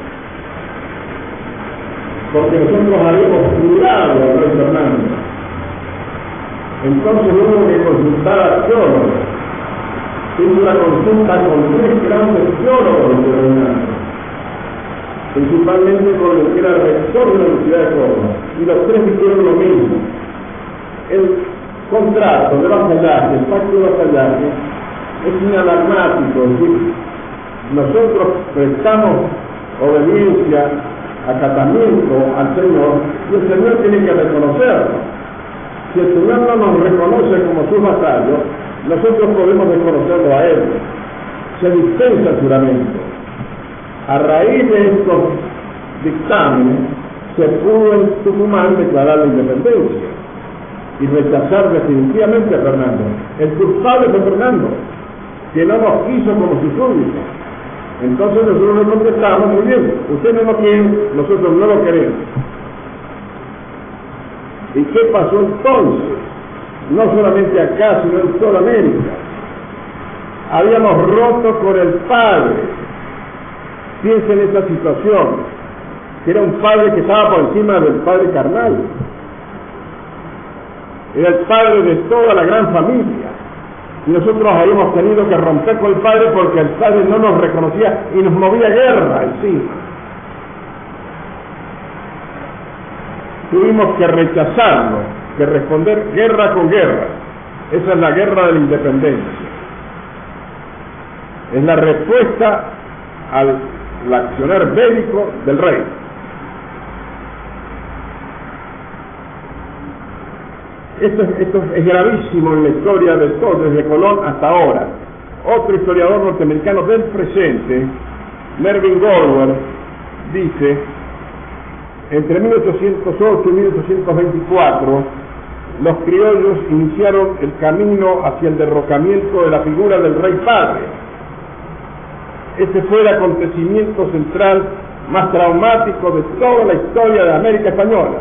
porque nosotros habíamos jurado al rey Fernando. Entonces hubo que consultar a teólogos. Hizo una consulta con tres grandes teólogos de Fernando, principalmente con el que era rector de la Universidad de Córdoba, y los tres dijeron lo mismo. El contrato de vasallaje, el pacto de vasallaje, es inalarmático, es decir, nosotros prestamos obediencia, acatamiento al Señor, y el Señor tiene que reconocerlo. Si el Señor no nos reconoce como sus vasallos, nosotros podemos reconocerlo a Él. Se dispensa el juramento. A raíz de estos dictámenes, se pudo en Tucumán declarar la independencia y rechazar definitivamente a Fernando. El culpable fue Fernando, que no nos quiso como sus súbditos. Entonces nosotros le contestamos, muy bien, usted no lo quiere, nosotros no lo queremos. ¿Y qué pasó entonces? No solamente acá, sino en toda América. Habíamos roto con el Padre. Piensen en esta situación, que era un Padre que estaba por encima del Padre carnal. Era el Padre de toda la gran familia. Y nosotros habíamos tenido que romper con el Padre porque el Padre no nos reconocía y nos movía guerra encima. Tuvimos que rechazarlo, que responder guerra con guerra. Esa es la guerra de la independencia. Es la respuesta al accionar bélico del rey. Esto, esto es gravísimo en la historia de todo, desde Colón hasta ahora. Otro historiador norteamericano del presente, Mervyn Goldwyn, dice: entre mil ochocientos ocho y mil ochocientos veinticuatro, los criollos iniciaron el camino hacia el derrocamiento de la figura del rey padre. Este fue el acontecimiento central más traumático de toda la historia de América española.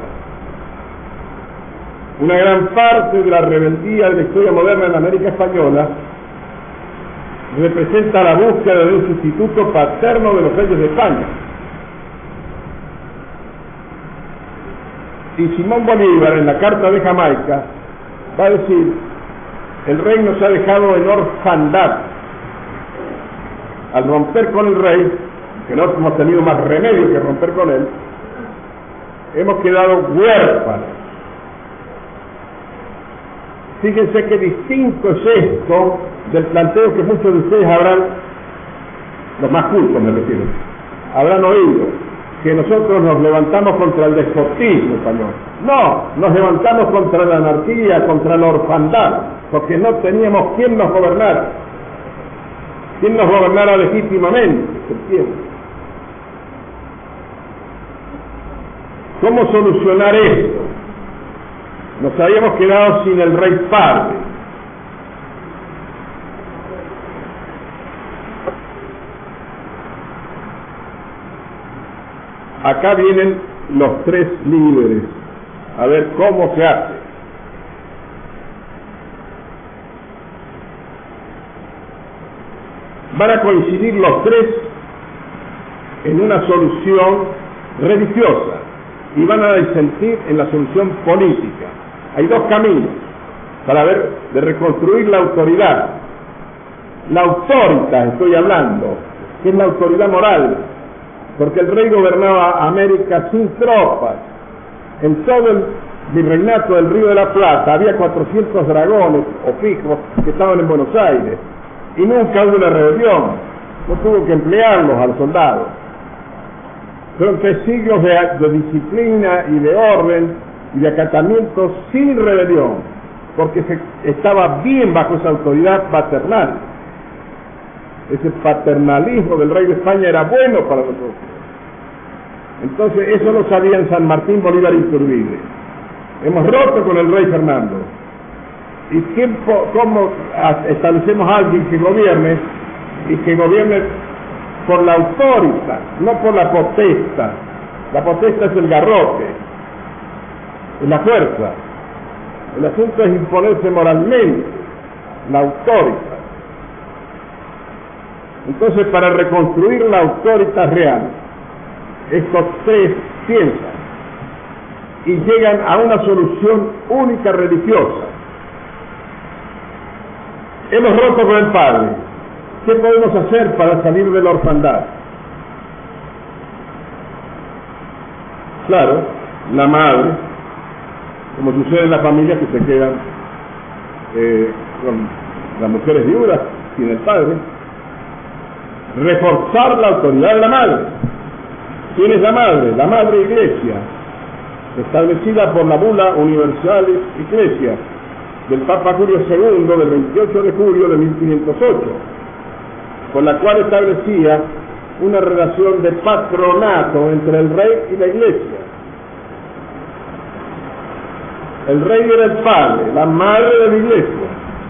Una gran parte de la rebeldía de la historia moderna en América española representa la búsqueda de un sustituto paterno de los reyes de España. Y Simón Bolívar, en la Carta de Jamaica, va a decir: el rey nos ha dejado en orfandad. Al romper con el rey, que no hemos tenido más remedio que romper con él, hemos quedado huérfanos. Fíjense qué distinto es esto del planteo que muchos de ustedes habrán, los más cultos me refiero, habrán oído, que nosotros nos levantamos contra el despotismo español. No, nos levantamos contra la anarquía, contra la orfandad, porque no teníamos quien nos gobernara, quien nos gobernara legítimamente, ¿se entiende? ¿Cómo solucionar esto? Nos habíamos quedado sin el rey padre. Acá vienen los tres líderes, a ver cómo se hace. Van a coincidir los tres en una solución religiosa y van a disentir en la solución política. Hay dos caminos para ver de reconstruir la autoridad. La autoridad, estoy hablando, que es la autoridad moral, porque el rey gobernaba América sin tropas. En todo el virreinato del Río de la Plata había cuatrocientos dragones o picos que estaban en Buenos Aires y nunca hubo una rebelión. No tuvo que emplearlos a los soldados. Fueron tres siglos de, de disciplina y de orden y de acatamiento sin rebelión, porque se estaba bien bajo esa autoridad paternal. Ese paternalismo del rey de España era bueno para nosotros. Entonces eso lo sabían San Martín, Bolívar y Iturbide. Hemos roto con el rey Fernando. ¿Y quién, cómo establecemos a alguien que gobierne y que gobierne por la autoridad, no por la potestad? La potestad es el garrote, es la fuerza. El asunto es imponerse moralmente, la autoridad. Entonces, para reconstruir la autoridad real, estos tres piensan y llegan a una solución única religiosa. Hemos roto con el padre. ¿Qué podemos hacer para salir de la orfandad? Claro, la madre, como sucede en las familias que se quedan eh, con las mujeres viudas sin el padre. Reforzar la autoridad de la madre. ¿Quién es la madre? La madre iglesia, establecida por la Bula Universalis Ecclesiae del Papa Julio segundo del veintiocho de julio de mil quinientos ocho, por la cual establecía una relación de patronato entre el rey y la iglesia. El rey era el padre, la madre de la iglesia,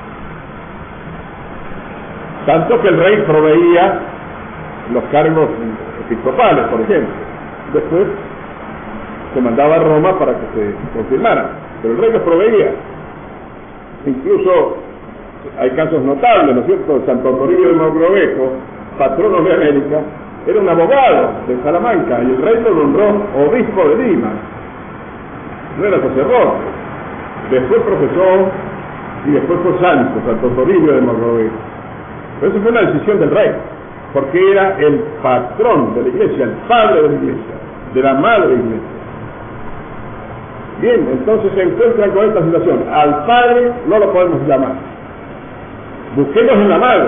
tanto que el rey proveía los cargos episcopales, por ejemplo. Después se mandaba a Roma para que se confirmara, pero el rey los proveía. Incluso hay casos notables, ¿no es cierto? Santo Toribio de Mogrovejo, patrono de América, era un abogado de Salamanca y el rey lo nombró obispo de Lima. No era sacerdote. Después profesor y después fue santo, Santo Toribio de Mogrovejo. Pero eso fue una decisión del rey, porque era el patrón de la iglesia, el padre de la iglesia, de la madre iglesia. Bien, entonces se encuentran con esta situación. Al padre no lo podemos llamar. Busquemos en la madre.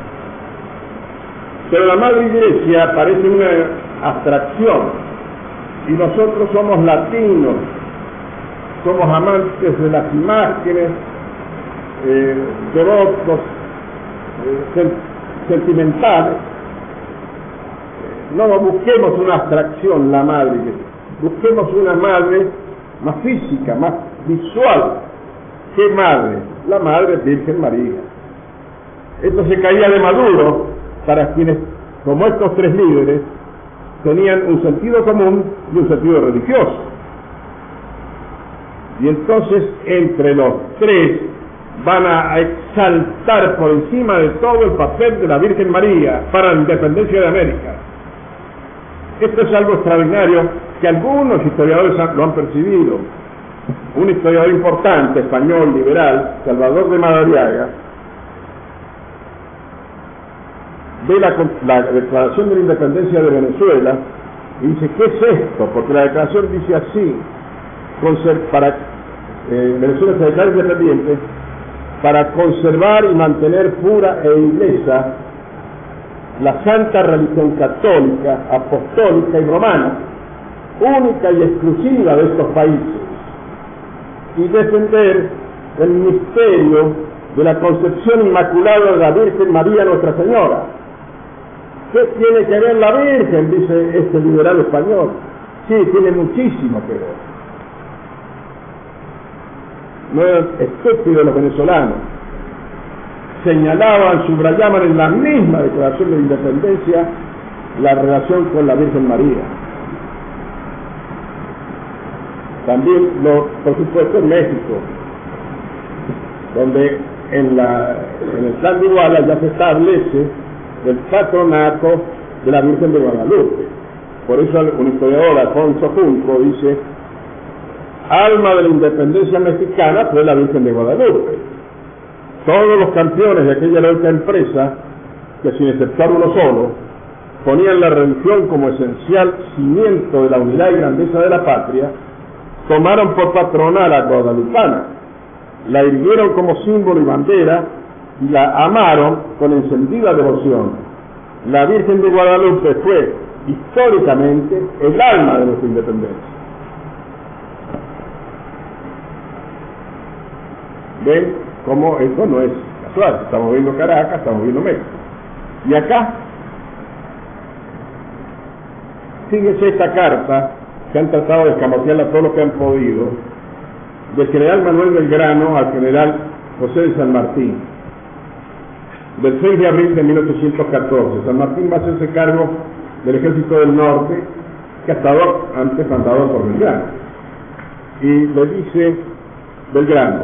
Pero la madre iglesia parece una abstracción. Y nosotros somos latinos, somos amantes de las imágenes, eh, devotos, eh, sentimentales. No busquemos una abstracción, la madre iglesia. Busquemos una madre más física, más visual. ¿Qué madre? La Madre Virgen María. Esto se caía de maduro para quienes, como estos tres líderes, tenían un sentido común y un sentido religioso. Y entonces, entre los tres, van a exaltar por encima de todo el papel de la Virgen María para la independencia de América. Esto es algo extraordinario que algunos historiadores lo han percibido. Un historiador importante, español, liberal, Salvador de Madariaga, ve la, la Declaración de la Independencia de Venezuela y dice, ¿qué es esto? Porque la declaración dice así, para eh, Venezuela se declara independiente para conservar y mantener pura e ilesa la santa religión católica, apostólica y romana, única y exclusiva de estos países, y defender el misterio de la concepción inmaculada de la Virgen María Nuestra Señora. ¿Qué tiene que ver la Virgen?, dice este liberal español. Sí, tiene muchísimo que ver. No eran estúpidos los venezolanos. Señalaban, subrayaban en la misma Declaración de Independencia la relación con la Virgen María. También, lo, por supuesto, en México, donde en, la, en el Plan de Iguala ya se establece el patronato de la Virgen de Guadalupe. Por eso un historiador, Alfonso Junco, dice: alma de la independencia mexicana fue la Virgen de Guadalupe. Todos los campeones de aquella heroica empresa, que sin exceptar uno solo, ponían la religión como esencial cimiento de la unidad y grandeza de la patria, tomaron por patrona a la guadalupana, la erigieron como símbolo y bandera y la amaron con encendida devoción. La Virgen de Guadalupe fue históricamente el alma de nuestra independencia. ¿Ven cómo esto no es casual? Estamos viendo Caracas, estamos viendo México. Y acá, fíjense esta carta que han tratado de escamotearla todo lo que han podido, del general Manuel Belgrano al general José de San Martín, del seis de abril de mil ochocientos catorce. San Martín va a hacerse cargo del Ejército del Norte, que ha estado antes mandado por Belgrano. Y le dice Belgrano: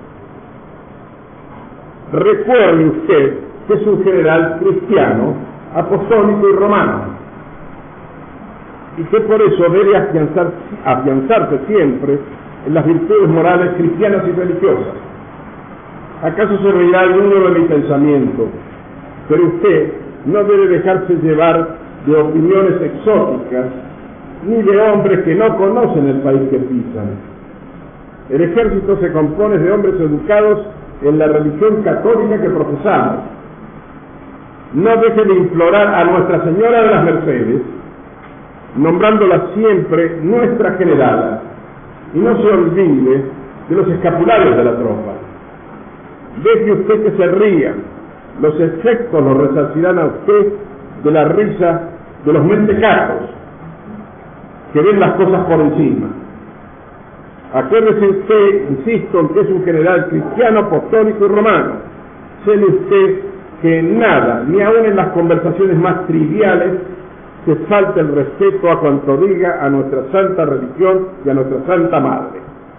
recuerde usted que es un general cristiano, apostólico y romano, y que por eso debe afianzar, afianzarse siempre en las virtudes morales cristianas y religiosas. ¿Acaso se reirá alguno de mi pensamiento? Pero usted no debe dejarse llevar de opiniones exóticas, ni de hombres que no conocen el país que pisan. El ejército se compone de hombres educados en la religión católica que profesamos. No deje de implorar a Nuestra Señora de las Mercedes, nombrándola siempre nuestra generala, y no se olvide de los escapularios de la tropa. Deje usted que se rían, los efectos los resarcirán a usted de la risa de los mentecatos que ven las cosas por encima. Acuérdese usted, insisto, en que es un general cristiano, apostólico y romano. Séle usted que en nada, ni aun en las conversaciones más triviales, se falta el respeto a cuanto diga a nuestra santa religión y a nuestra santa madre.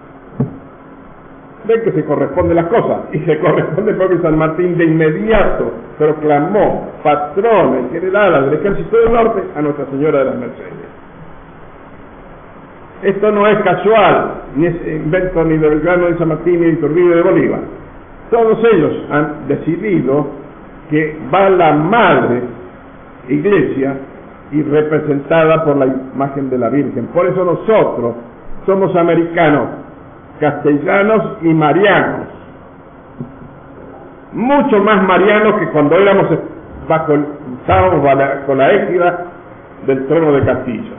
Ven que se corresponden las cosas, y se corresponde porque San Martín de inmediato proclamó patrona y generala del Ejército del Norte a Nuestra Señora de las Mercedes. Esto no es casual, ni es invento ni de Belgrano, ni de San Martín, ni de Iturbide, ni de Bolívar. Todos ellos han decidido que va la madre iglesia y representada por la imagen de la Virgen. Por eso nosotros somos americanos, castellanos y marianos, mucho más marianos que cuando éramos bajo el, estábamos con la égida del trono de Castilla.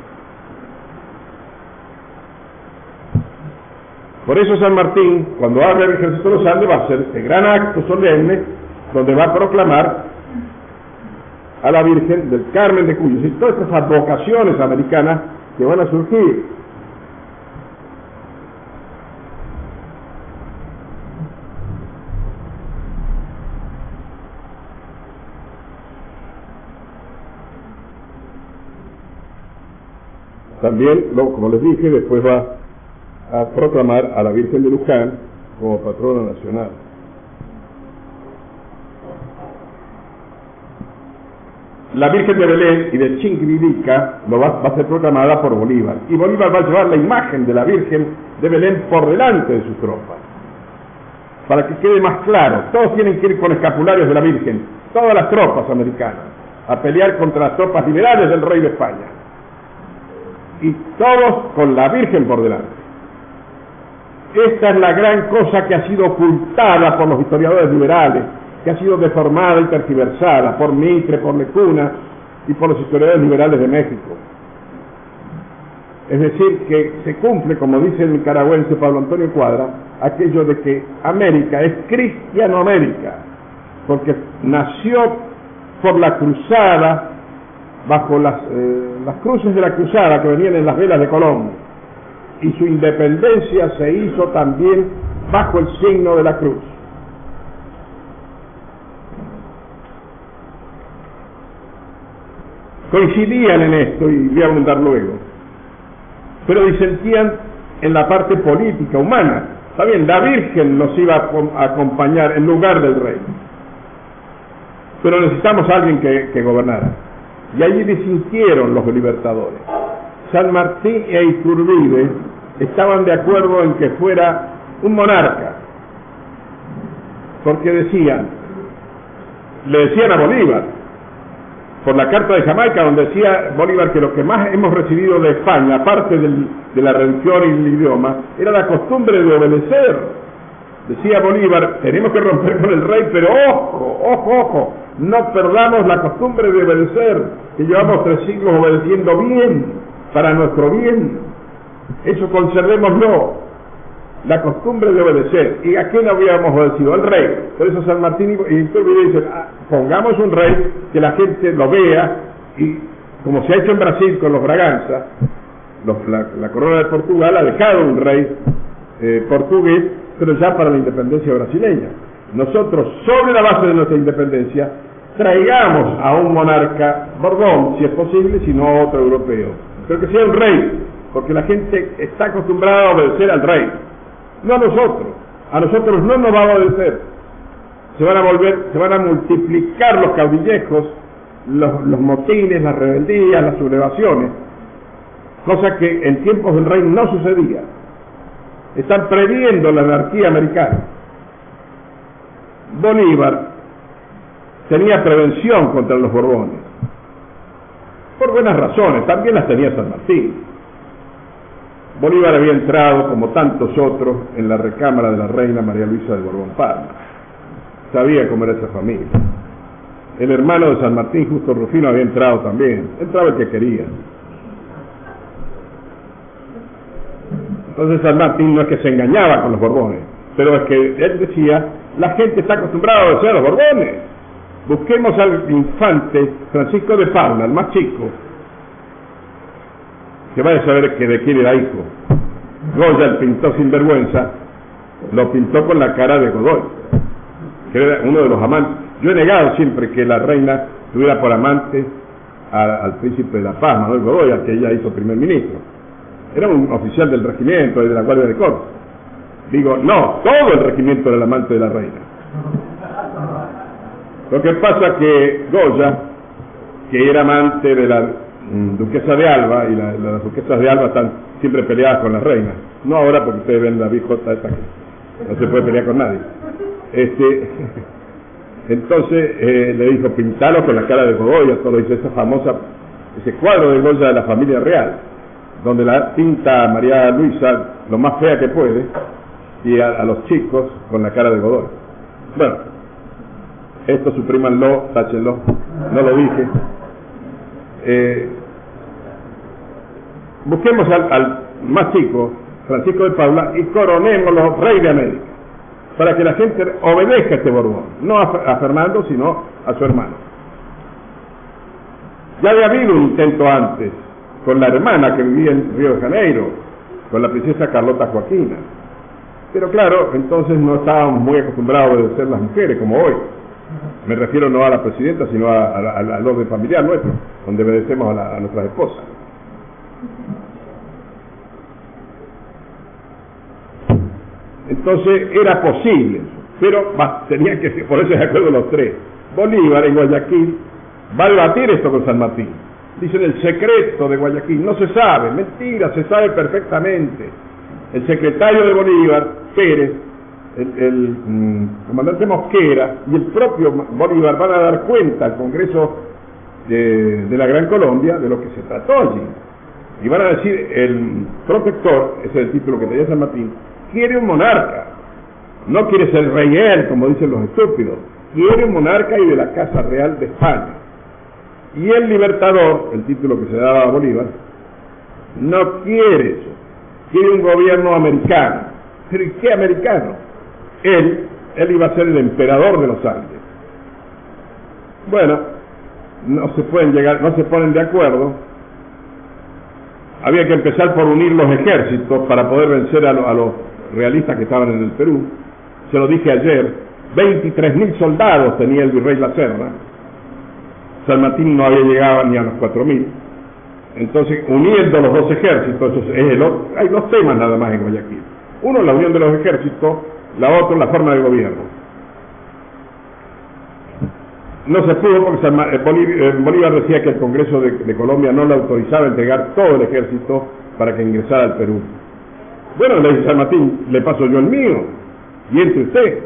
Por eso San Martín, cuando habla del Ejército de los Andes, va a hacer este gran acto solemne donde va a proclamar a la Virgen del Carmen de Cuyos y todas estas advocaciones americanas que van a surgir. También, como les dije, después va a proclamar a la Virgen de Luján como patrona nacional. La Virgen de Belén y de Chinquirica lo va, va a ser proclamada por Bolívar, y Bolívar va a llevar la imagen de la Virgen de Belén por delante de sus tropas, para que quede más claro. Todos tienen que ir con escapularios de la Virgen, todas las tropas americanas, a pelear contra las tropas liberales del rey de España. Y todos con la Virgen por delante. Esta es la gran cosa que ha sido ocultada por los historiadores liberales, que ha sido deformada y tergiversada por Mitre, por Lecuna y por los historiadores liberales de México. Es decir, que se cumple, como dice el nicaragüense Pablo Antonio Cuadra, aquello de que América es Cristianoamérica, porque nació por la cruzada, bajo las, eh, las cruces de la cruzada que venían en las velas de Colón, y su independencia se hizo también bajo el signo de la cruz. Coincidían en esto, y voy a abundar luego, pero disentían en la parte política, humana. Está bien, la Virgen nos iba a acompañar en lugar del rey, pero necesitamos a alguien que, que gobernara. Y allí disintieron los libertadores. San Martín e Iturbide estaban de acuerdo en que fuera un monarca, porque decían, le decían a Bolívar, por la Carta de Jamaica, donde decía Bolívar que lo que más hemos recibido de España, aparte del, de la religión y el idioma, era la costumbre de obedecer. Decía Bolívar, tenemos que romper con el rey, pero ojo, ojo, ojo, no perdamos la costumbre de obedecer, que llevamos tres siglos obedeciendo bien, para nuestro bien. Eso conservémoslo, la costumbre de obedecer. ¿Y a quién habíamos obedecido? Al rey. Por eso San Martín y Iturbide dicen, ah, pongamos un rey que la gente lo vea, y como se ha hecho en Brasil con los Braganza, los, la, la corona de Portugal ha dejado un rey eh, portugués, pero ya para la independencia brasileña. Nosotros, sobre la base de nuestra independencia, traigamos a un monarca Borbón, si es posible, si no otro europeo, pero que sea un rey, porque la gente está acostumbrada a obedecer al rey, no a nosotros. A nosotros no nos va a obedecer. Se van a volver, se van a multiplicar los caudillejos, los, los motines, las rebeldías, las sublevaciones, cosa que en tiempos del rey no sucedía. Están previendo la anarquía americana. Bolívar tenía prevención contra los Borbones, por buenas razones, también las tenía San Martín. Bolívar había entrado, como tantos otros, en la recámara de la reina María Luisa de Borbón Parma. Sabía cómo era esa familia. El hermano de San Martín, Justo Rufino, había entrado también. Entraba el que quería. Entonces San Martín no es que se engañaba con los Borbones, pero es que él decía, la gente está acostumbrada a obedecer a los Borbones. Busquemos al infante Francisco de Paula, el más chico, que vaya a saber que de quién era hijo. Goya, el pintor sinvergüenza, lo pintó con la cara de Godoy, que era uno de los amantes. Yo he negado siempre que la reina tuviera por amante a, al príncipe de la Paz, Manuel Godoy, al que ella hizo primer ministro. Era un oficial del regimiento y de la Guardia de Corps. Digo, no, todo el regimiento era el amante de la reina. Lo que pasa que Goya, que era amante de la mm, duquesa de Alba, y la, las duquesas de Alba están siempre peleadas con las reinas, no ahora porque ustedes ven la bijota esa que no se puede pelear con nadie. Este, entonces eh, le dijo, pintalo con la cara de Godoy, todo dice esa famosa, ese cuadro de Goya de la familia real, donde la pinta a María Luisa lo más fea que puede, y a, a los chicos con la cara de Godoy. Bueno, esto suprímanlo, táchenlo, no lo dije. Eh, busquemos al, al más chico, Francisco de Paula, y coronémoslo rey de América, para que la gente obedezca a este Borbón, no a, a Fernando, sino a su hermano. Ya había habido un intento antes, con la hermana que vivía en Río de Janeiro, con la princesa Carlota Joaquina. Pero claro, entonces no estábamos muy acostumbrados a obedecer las mujeres, como hoy. Me refiero no a la presidenta, sino a, a, a, al orden familiar nuestro, donde obedecemos a, la, a nuestras esposas. Entonces era posible, pero tenía que ser, por eso de acuerdo los tres. Bolívar en Guayaquil va a debatir esto con San Martín. Dicen el secreto de Guayaquil, no se sabe, mentira, se sabe perfectamente. El secretario de Bolívar, Pérez, el, el mm, comandante Mosquera y el propio Bolívar van a dar cuenta al Congreso de, de la Gran Colombia, de lo que se trató allí. Y van a decir, el protector, ese es el título que tenía San Martín, quiere un monarca, no quiere ser rey él, como dicen los estúpidos, quiere un monarca y de la Casa Real de España. Y el libertador, el título que se daba a Bolívar, no quiere eso, quiere un gobierno americano. ¿Pero y qué americano? Él, él iba a ser el emperador de los Andes. Bueno, no se pueden llegar, no se ponen de acuerdo. Había que empezar por unir los ejércitos para poder vencer a, lo, a los realistas que estaban en el Perú. Se lo dije ayer, veintitrés mil soldados tenía el virrey La Serna. San Martín no había llegado ni a los cuatro mil. Entonces, uniendo los dos ejércitos, eso es el, hay dos temas nada más en Guayaquil. Uno, la unión de los ejércitos, la otra, la forma de gobierno. No se pudo porque San, eh, Bolívar, Bolívar decía que el Congreso de, de Colombia no le autorizaba a entregar todo el ejército para que ingresara al Perú. Bueno, le dice San Martín, le paso yo el mío, y entre usted.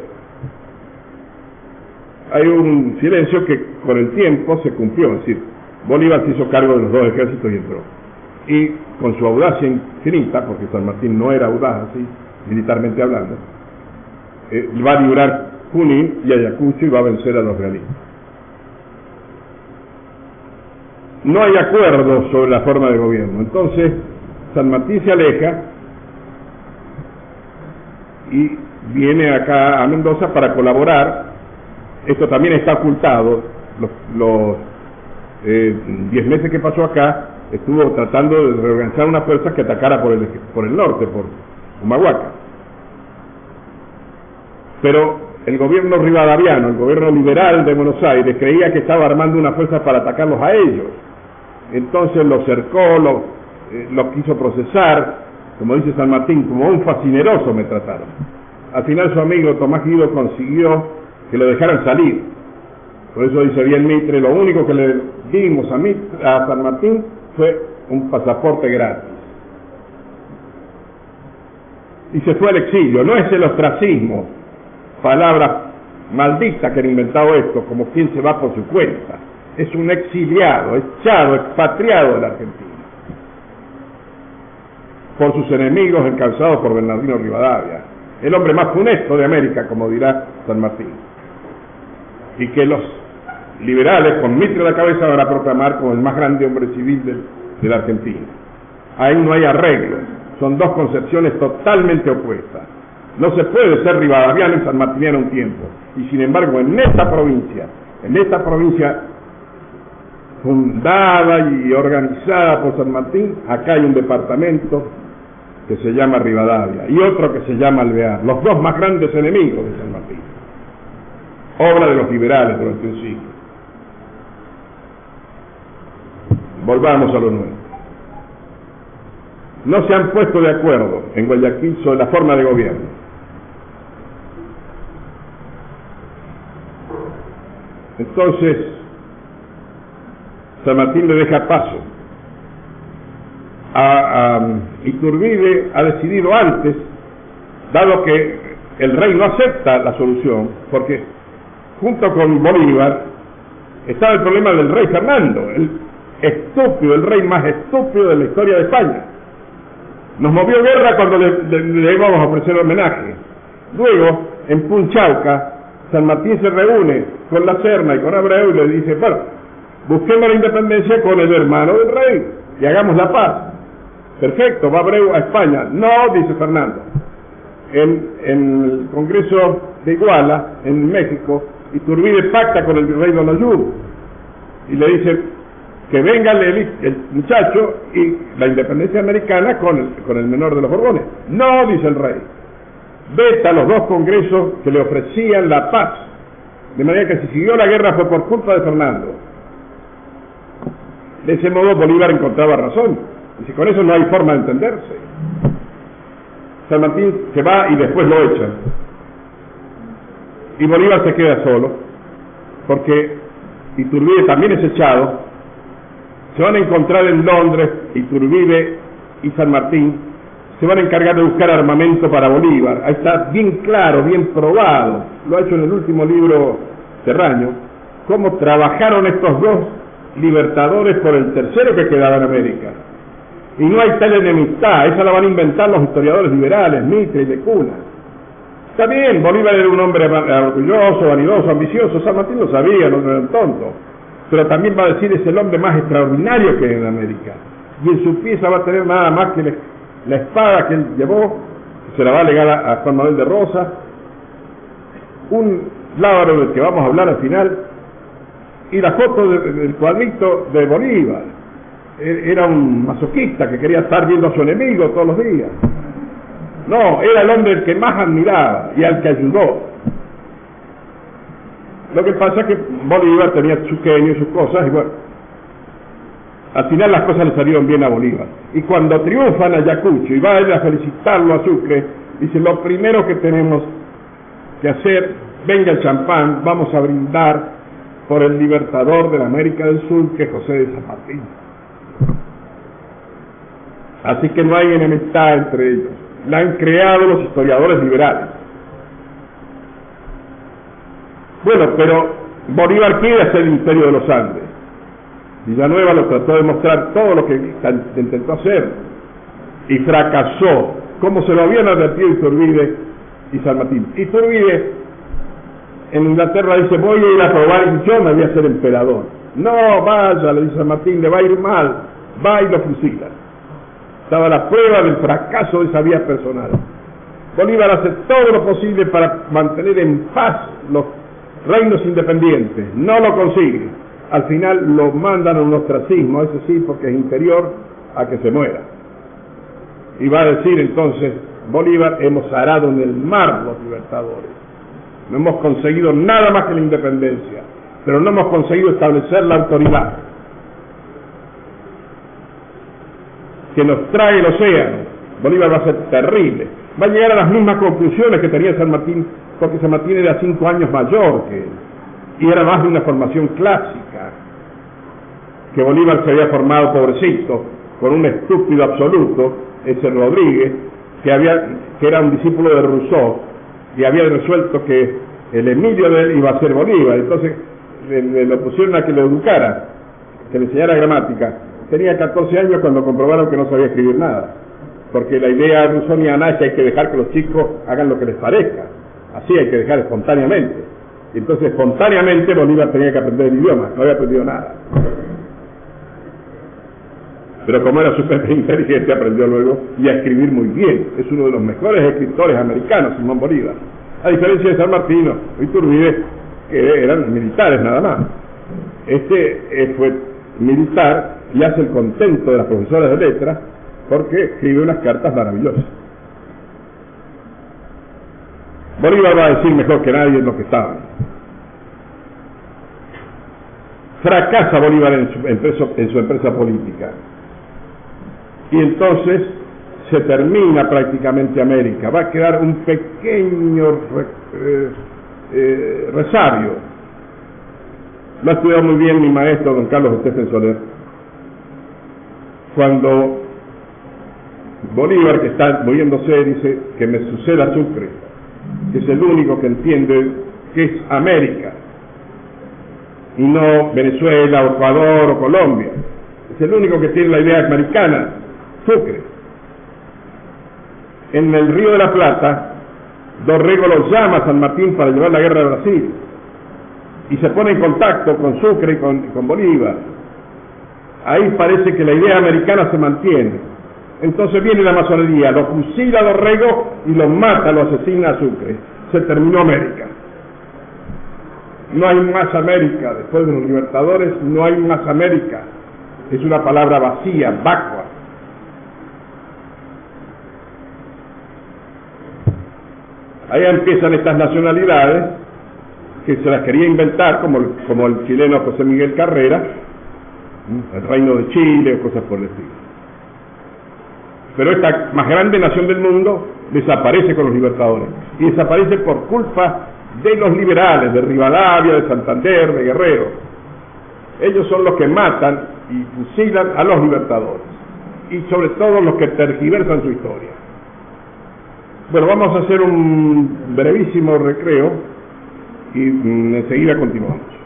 Hay un silencio que con el tiempo se cumplió, es decir, Bolívar se hizo cargo de los dos ejércitos y entró. Y con su audacia infinita, porque San Martín no era audaz así, militarmente hablando, eh, va a librar Junín y Ayacucho y va a vencer a los realistas. No hay acuerdo sobre la forma de gobierno. Entonces, San Martín se aleja y viene acá a Mendoza para colaborar. Esto también está ocultado. Los, los eh, diez meses que pasó acá, estuvo tratando de reorganizar una fuerza que atacara por el, por el norte, por Humahuaca. Pero el gobierno rivadaviano, el gobierno liberal de Buenos Aires, creía que estaba armando una fuerza para atacarlos a ellos. Entonces lo cercó, lo, eh, lo quiso procesar, como dice San Martín, como un fascineroso me trataron. Al final su amigo Tomás Guido consiguió que lo dejaran salir. Por eso dice bien Mitre, lo único que le dimos a, Mitre, a San Martín fue un pasaporte gratis. Y se fue al exilio. No es el ostracismo, palabra maldita que han inventado esto, como quien se va por su cuenta. Es un exiliado, echado, expatriado de la Argentina, por sus enemigos encabezados por Bernardino Rivadavia, el hombre más funesto de América, como dirá San Martín, y que los liberales, con Mitre a la cabeza, van a proclamar como el más grande hombre civil de, de la Argentina. Ahí no hay arreglo, son dos concepciones totalmente opuestas. No se puede ser rivadaviano y sanmartiniano a un tiempo, y sin embargo en esta provincia, en esta provincia fundada y organizada por San Martín, acá hay un departamento que se llama Rivadavia y otro que se llama Alvear, los dos más grandes enemigos de San Martín, obra de los liberales durante un siglo. Volvamos a lo nuevo. No se han puesto de acuerdo en Guayaquil sobre la forma de gobierno. Entonces San Martín le deja paso a, a Iturbide. Ha decidido antes, dado que el rey no acepta la solución, porque junto con Bolívar estaba el problema del rey Fernando, el estúpido, el rey más estúpido de la historia de España. Nos movió guerra cuando le, le, le íbamos a ofrecer homenaje. Luego, en Punchauca, San Martín se reúne con La Serna y con Abreu y le dice, bueno, busquemos la independencia con el hermano del rey y hagamos la paz. Perfecto, va Abreu a España. No, dice Fernando. En, en el Congreso de Iguala, en México, Iturbide pacta con el virrey Don Ayub y le dice que venga el, el muchacho y la independencia americana con el, con el menor de los Borbones. No, dice el rey. Veta los dos congresos que le ofrecían la paz. De manera que si siguió la guerra fue por culpa de Fernando. De ese modo Bolívar encontraba razón. Y si con eso no hay forma de entenderse. San Martín se va y después lo echan. Y Bolívar se queda solo, porque Iturbide también es echado. Se van a encontrar en Londres, Iturbide y San Martín, se van a encargar de buscar armamento para Bolívar. Ahí está bien claro, bien probado, lo ha hecho en el último libro Terraño, cómo trabajaron estos dos libertadores por el tercero que quedaba en América. Y no hay tal enemistad, esa la van a inventar los historiadores liberales, Mitre y de Cuna. Está bien, Bolívar era un hombre orgulloso, vanidoso, ambicioso, San Martín lo sabía, no era un tonto, pero también va a decir es el hombre más extraordinario que hay en América. Y en su pieza va a tener nada más que la espada que él llevó, que se la va a legar a Juan Manuel de Rosas, un lábaro del que vamos a hablar al final, y la foto de, del cuadrito de Bolívar. Era un masoquista que quería estar viendo a su enemigo todos los días. No, era el hombre el que más admiraba y al que ayudó. Lo que pasa es que Bolívar tenía su genio y sus cosas, y bueno, al final las cosas le salieron bien a Bolívar. Y cuando triunfan a Ayacucho y va a ir a felicitarlo a Sucre, dice, lo primero que tenemos que hacer, venga el champán, vamos a brindar por el libertador de la América del Sur, que es José de San Martín. Así que no hay enemistad entre ellos. La han creado los historiadores liberales. Bueno, pero Bolívar quiere hacer el imperio de los Andes. Villanueva lo trató de mostrar todo lo que intentó hacer y fracasó, como se lo habían advertido Iturbide y San Martín. Iturbide en Inglaterra dice, voy a ir a probar y yo me voy a ser emperador. No, vaya, le dice San Martín, le va a ir mal, va y lo fusila. Estaba la prueba del fracaso de esa vía personal. Bolívar hace todo lo posible para mantener en paz los reinos independientes, no lo consigue. Al final lo mandan a un ostracismo, eso sí, porque es inferior a que se muera. Y va a decir entonces, Bolívar, hemos arado en el mar los libertadores. No hemos conseguido nada más que la independencia, pero no hemos conseguido establecer la autoridad que nos trae el océano. Bolívar va a ser terrible, va a llegar a las mismas conclusiones que tenía San Martín, porque San Martín era cinco años mayor que él, y era más de una formación clásica, que Bolívar se había formado, pobrecito, con un estúpido absoluto, ese Rodríguez, que, había, que era un discípulo de Rousseau, y había resuelto que el Emilio de él iba a ser Bolívar. Entonces le, le, le pusieron a que lo educara, que le enseñara gramática. Tenía catorce años cuando comprobaron que no sabía escribir nada, porque la idea rusoniana es que hay que dejar que los chicos hagan lo que les parezca, así hay que dejar espontáneamente. Y entonces espontáneamente Bolívar tenía que aprender el idioma, no había aprendido nada. Pero como era súper inteligente, aprendió luego y a escribir muy bien. Es uno de los mejores escritores americanos, Simón Bolívar. A diferencia de San Martín y Iturbide, que eran militares nada más. Este eh, fue militar y hace el contento de las profesoras de letras porque escribe unas cartas maravillosas. Bolívar va a decir mejor que nadie lo que estaban. Fracasa Bolívar en su, empresa, en su empresa política. Y entonces se termina prácticamente América. Va a quedar un pequeño re, eh, eh, resabio. Lo ha estudiado muy bien mi maestro, don Carlos Estefan Soler. Cuando Bolívar, que está muriéndose, dice que me suceda Sucre, que es el único que entiende que es América, y no Venezuela, o Ecuador, o Colombia. Es el único que tiene la idea americana, Sucre. En el Río de la Plata, Dorrego lo llama a San Martín para llevar la guerra a Brasil, y se pone en contacto con Sucre y con, con Bolívar. Ahí parece que la idea americana se mantiene. Entonces viene la masonería, lo fusila a Dorrego y lo mata, lo asesina a Sucre. Se terminó América. No hay más América, después de los libertadores no hay más América. Es una palabra vacía, vacua. Ahí empiezan estas nacionalidades que se las quería inventar, como el, como el chileno José Miguel Carrera, el Reino de Chile o cosas por el estilo. Pero esta más grande nación del mundo desaparece con los libertadores, y desaparece por culpa de los liberales, de Rivadavia, de Santander, de Guerrero. Ellos son los que matan y fusilan a los libertadores, y sobre todo los que tergiversan su historia. Bueno, vamos a hacer un brevísimo recreo y mm, enseguida continuamos.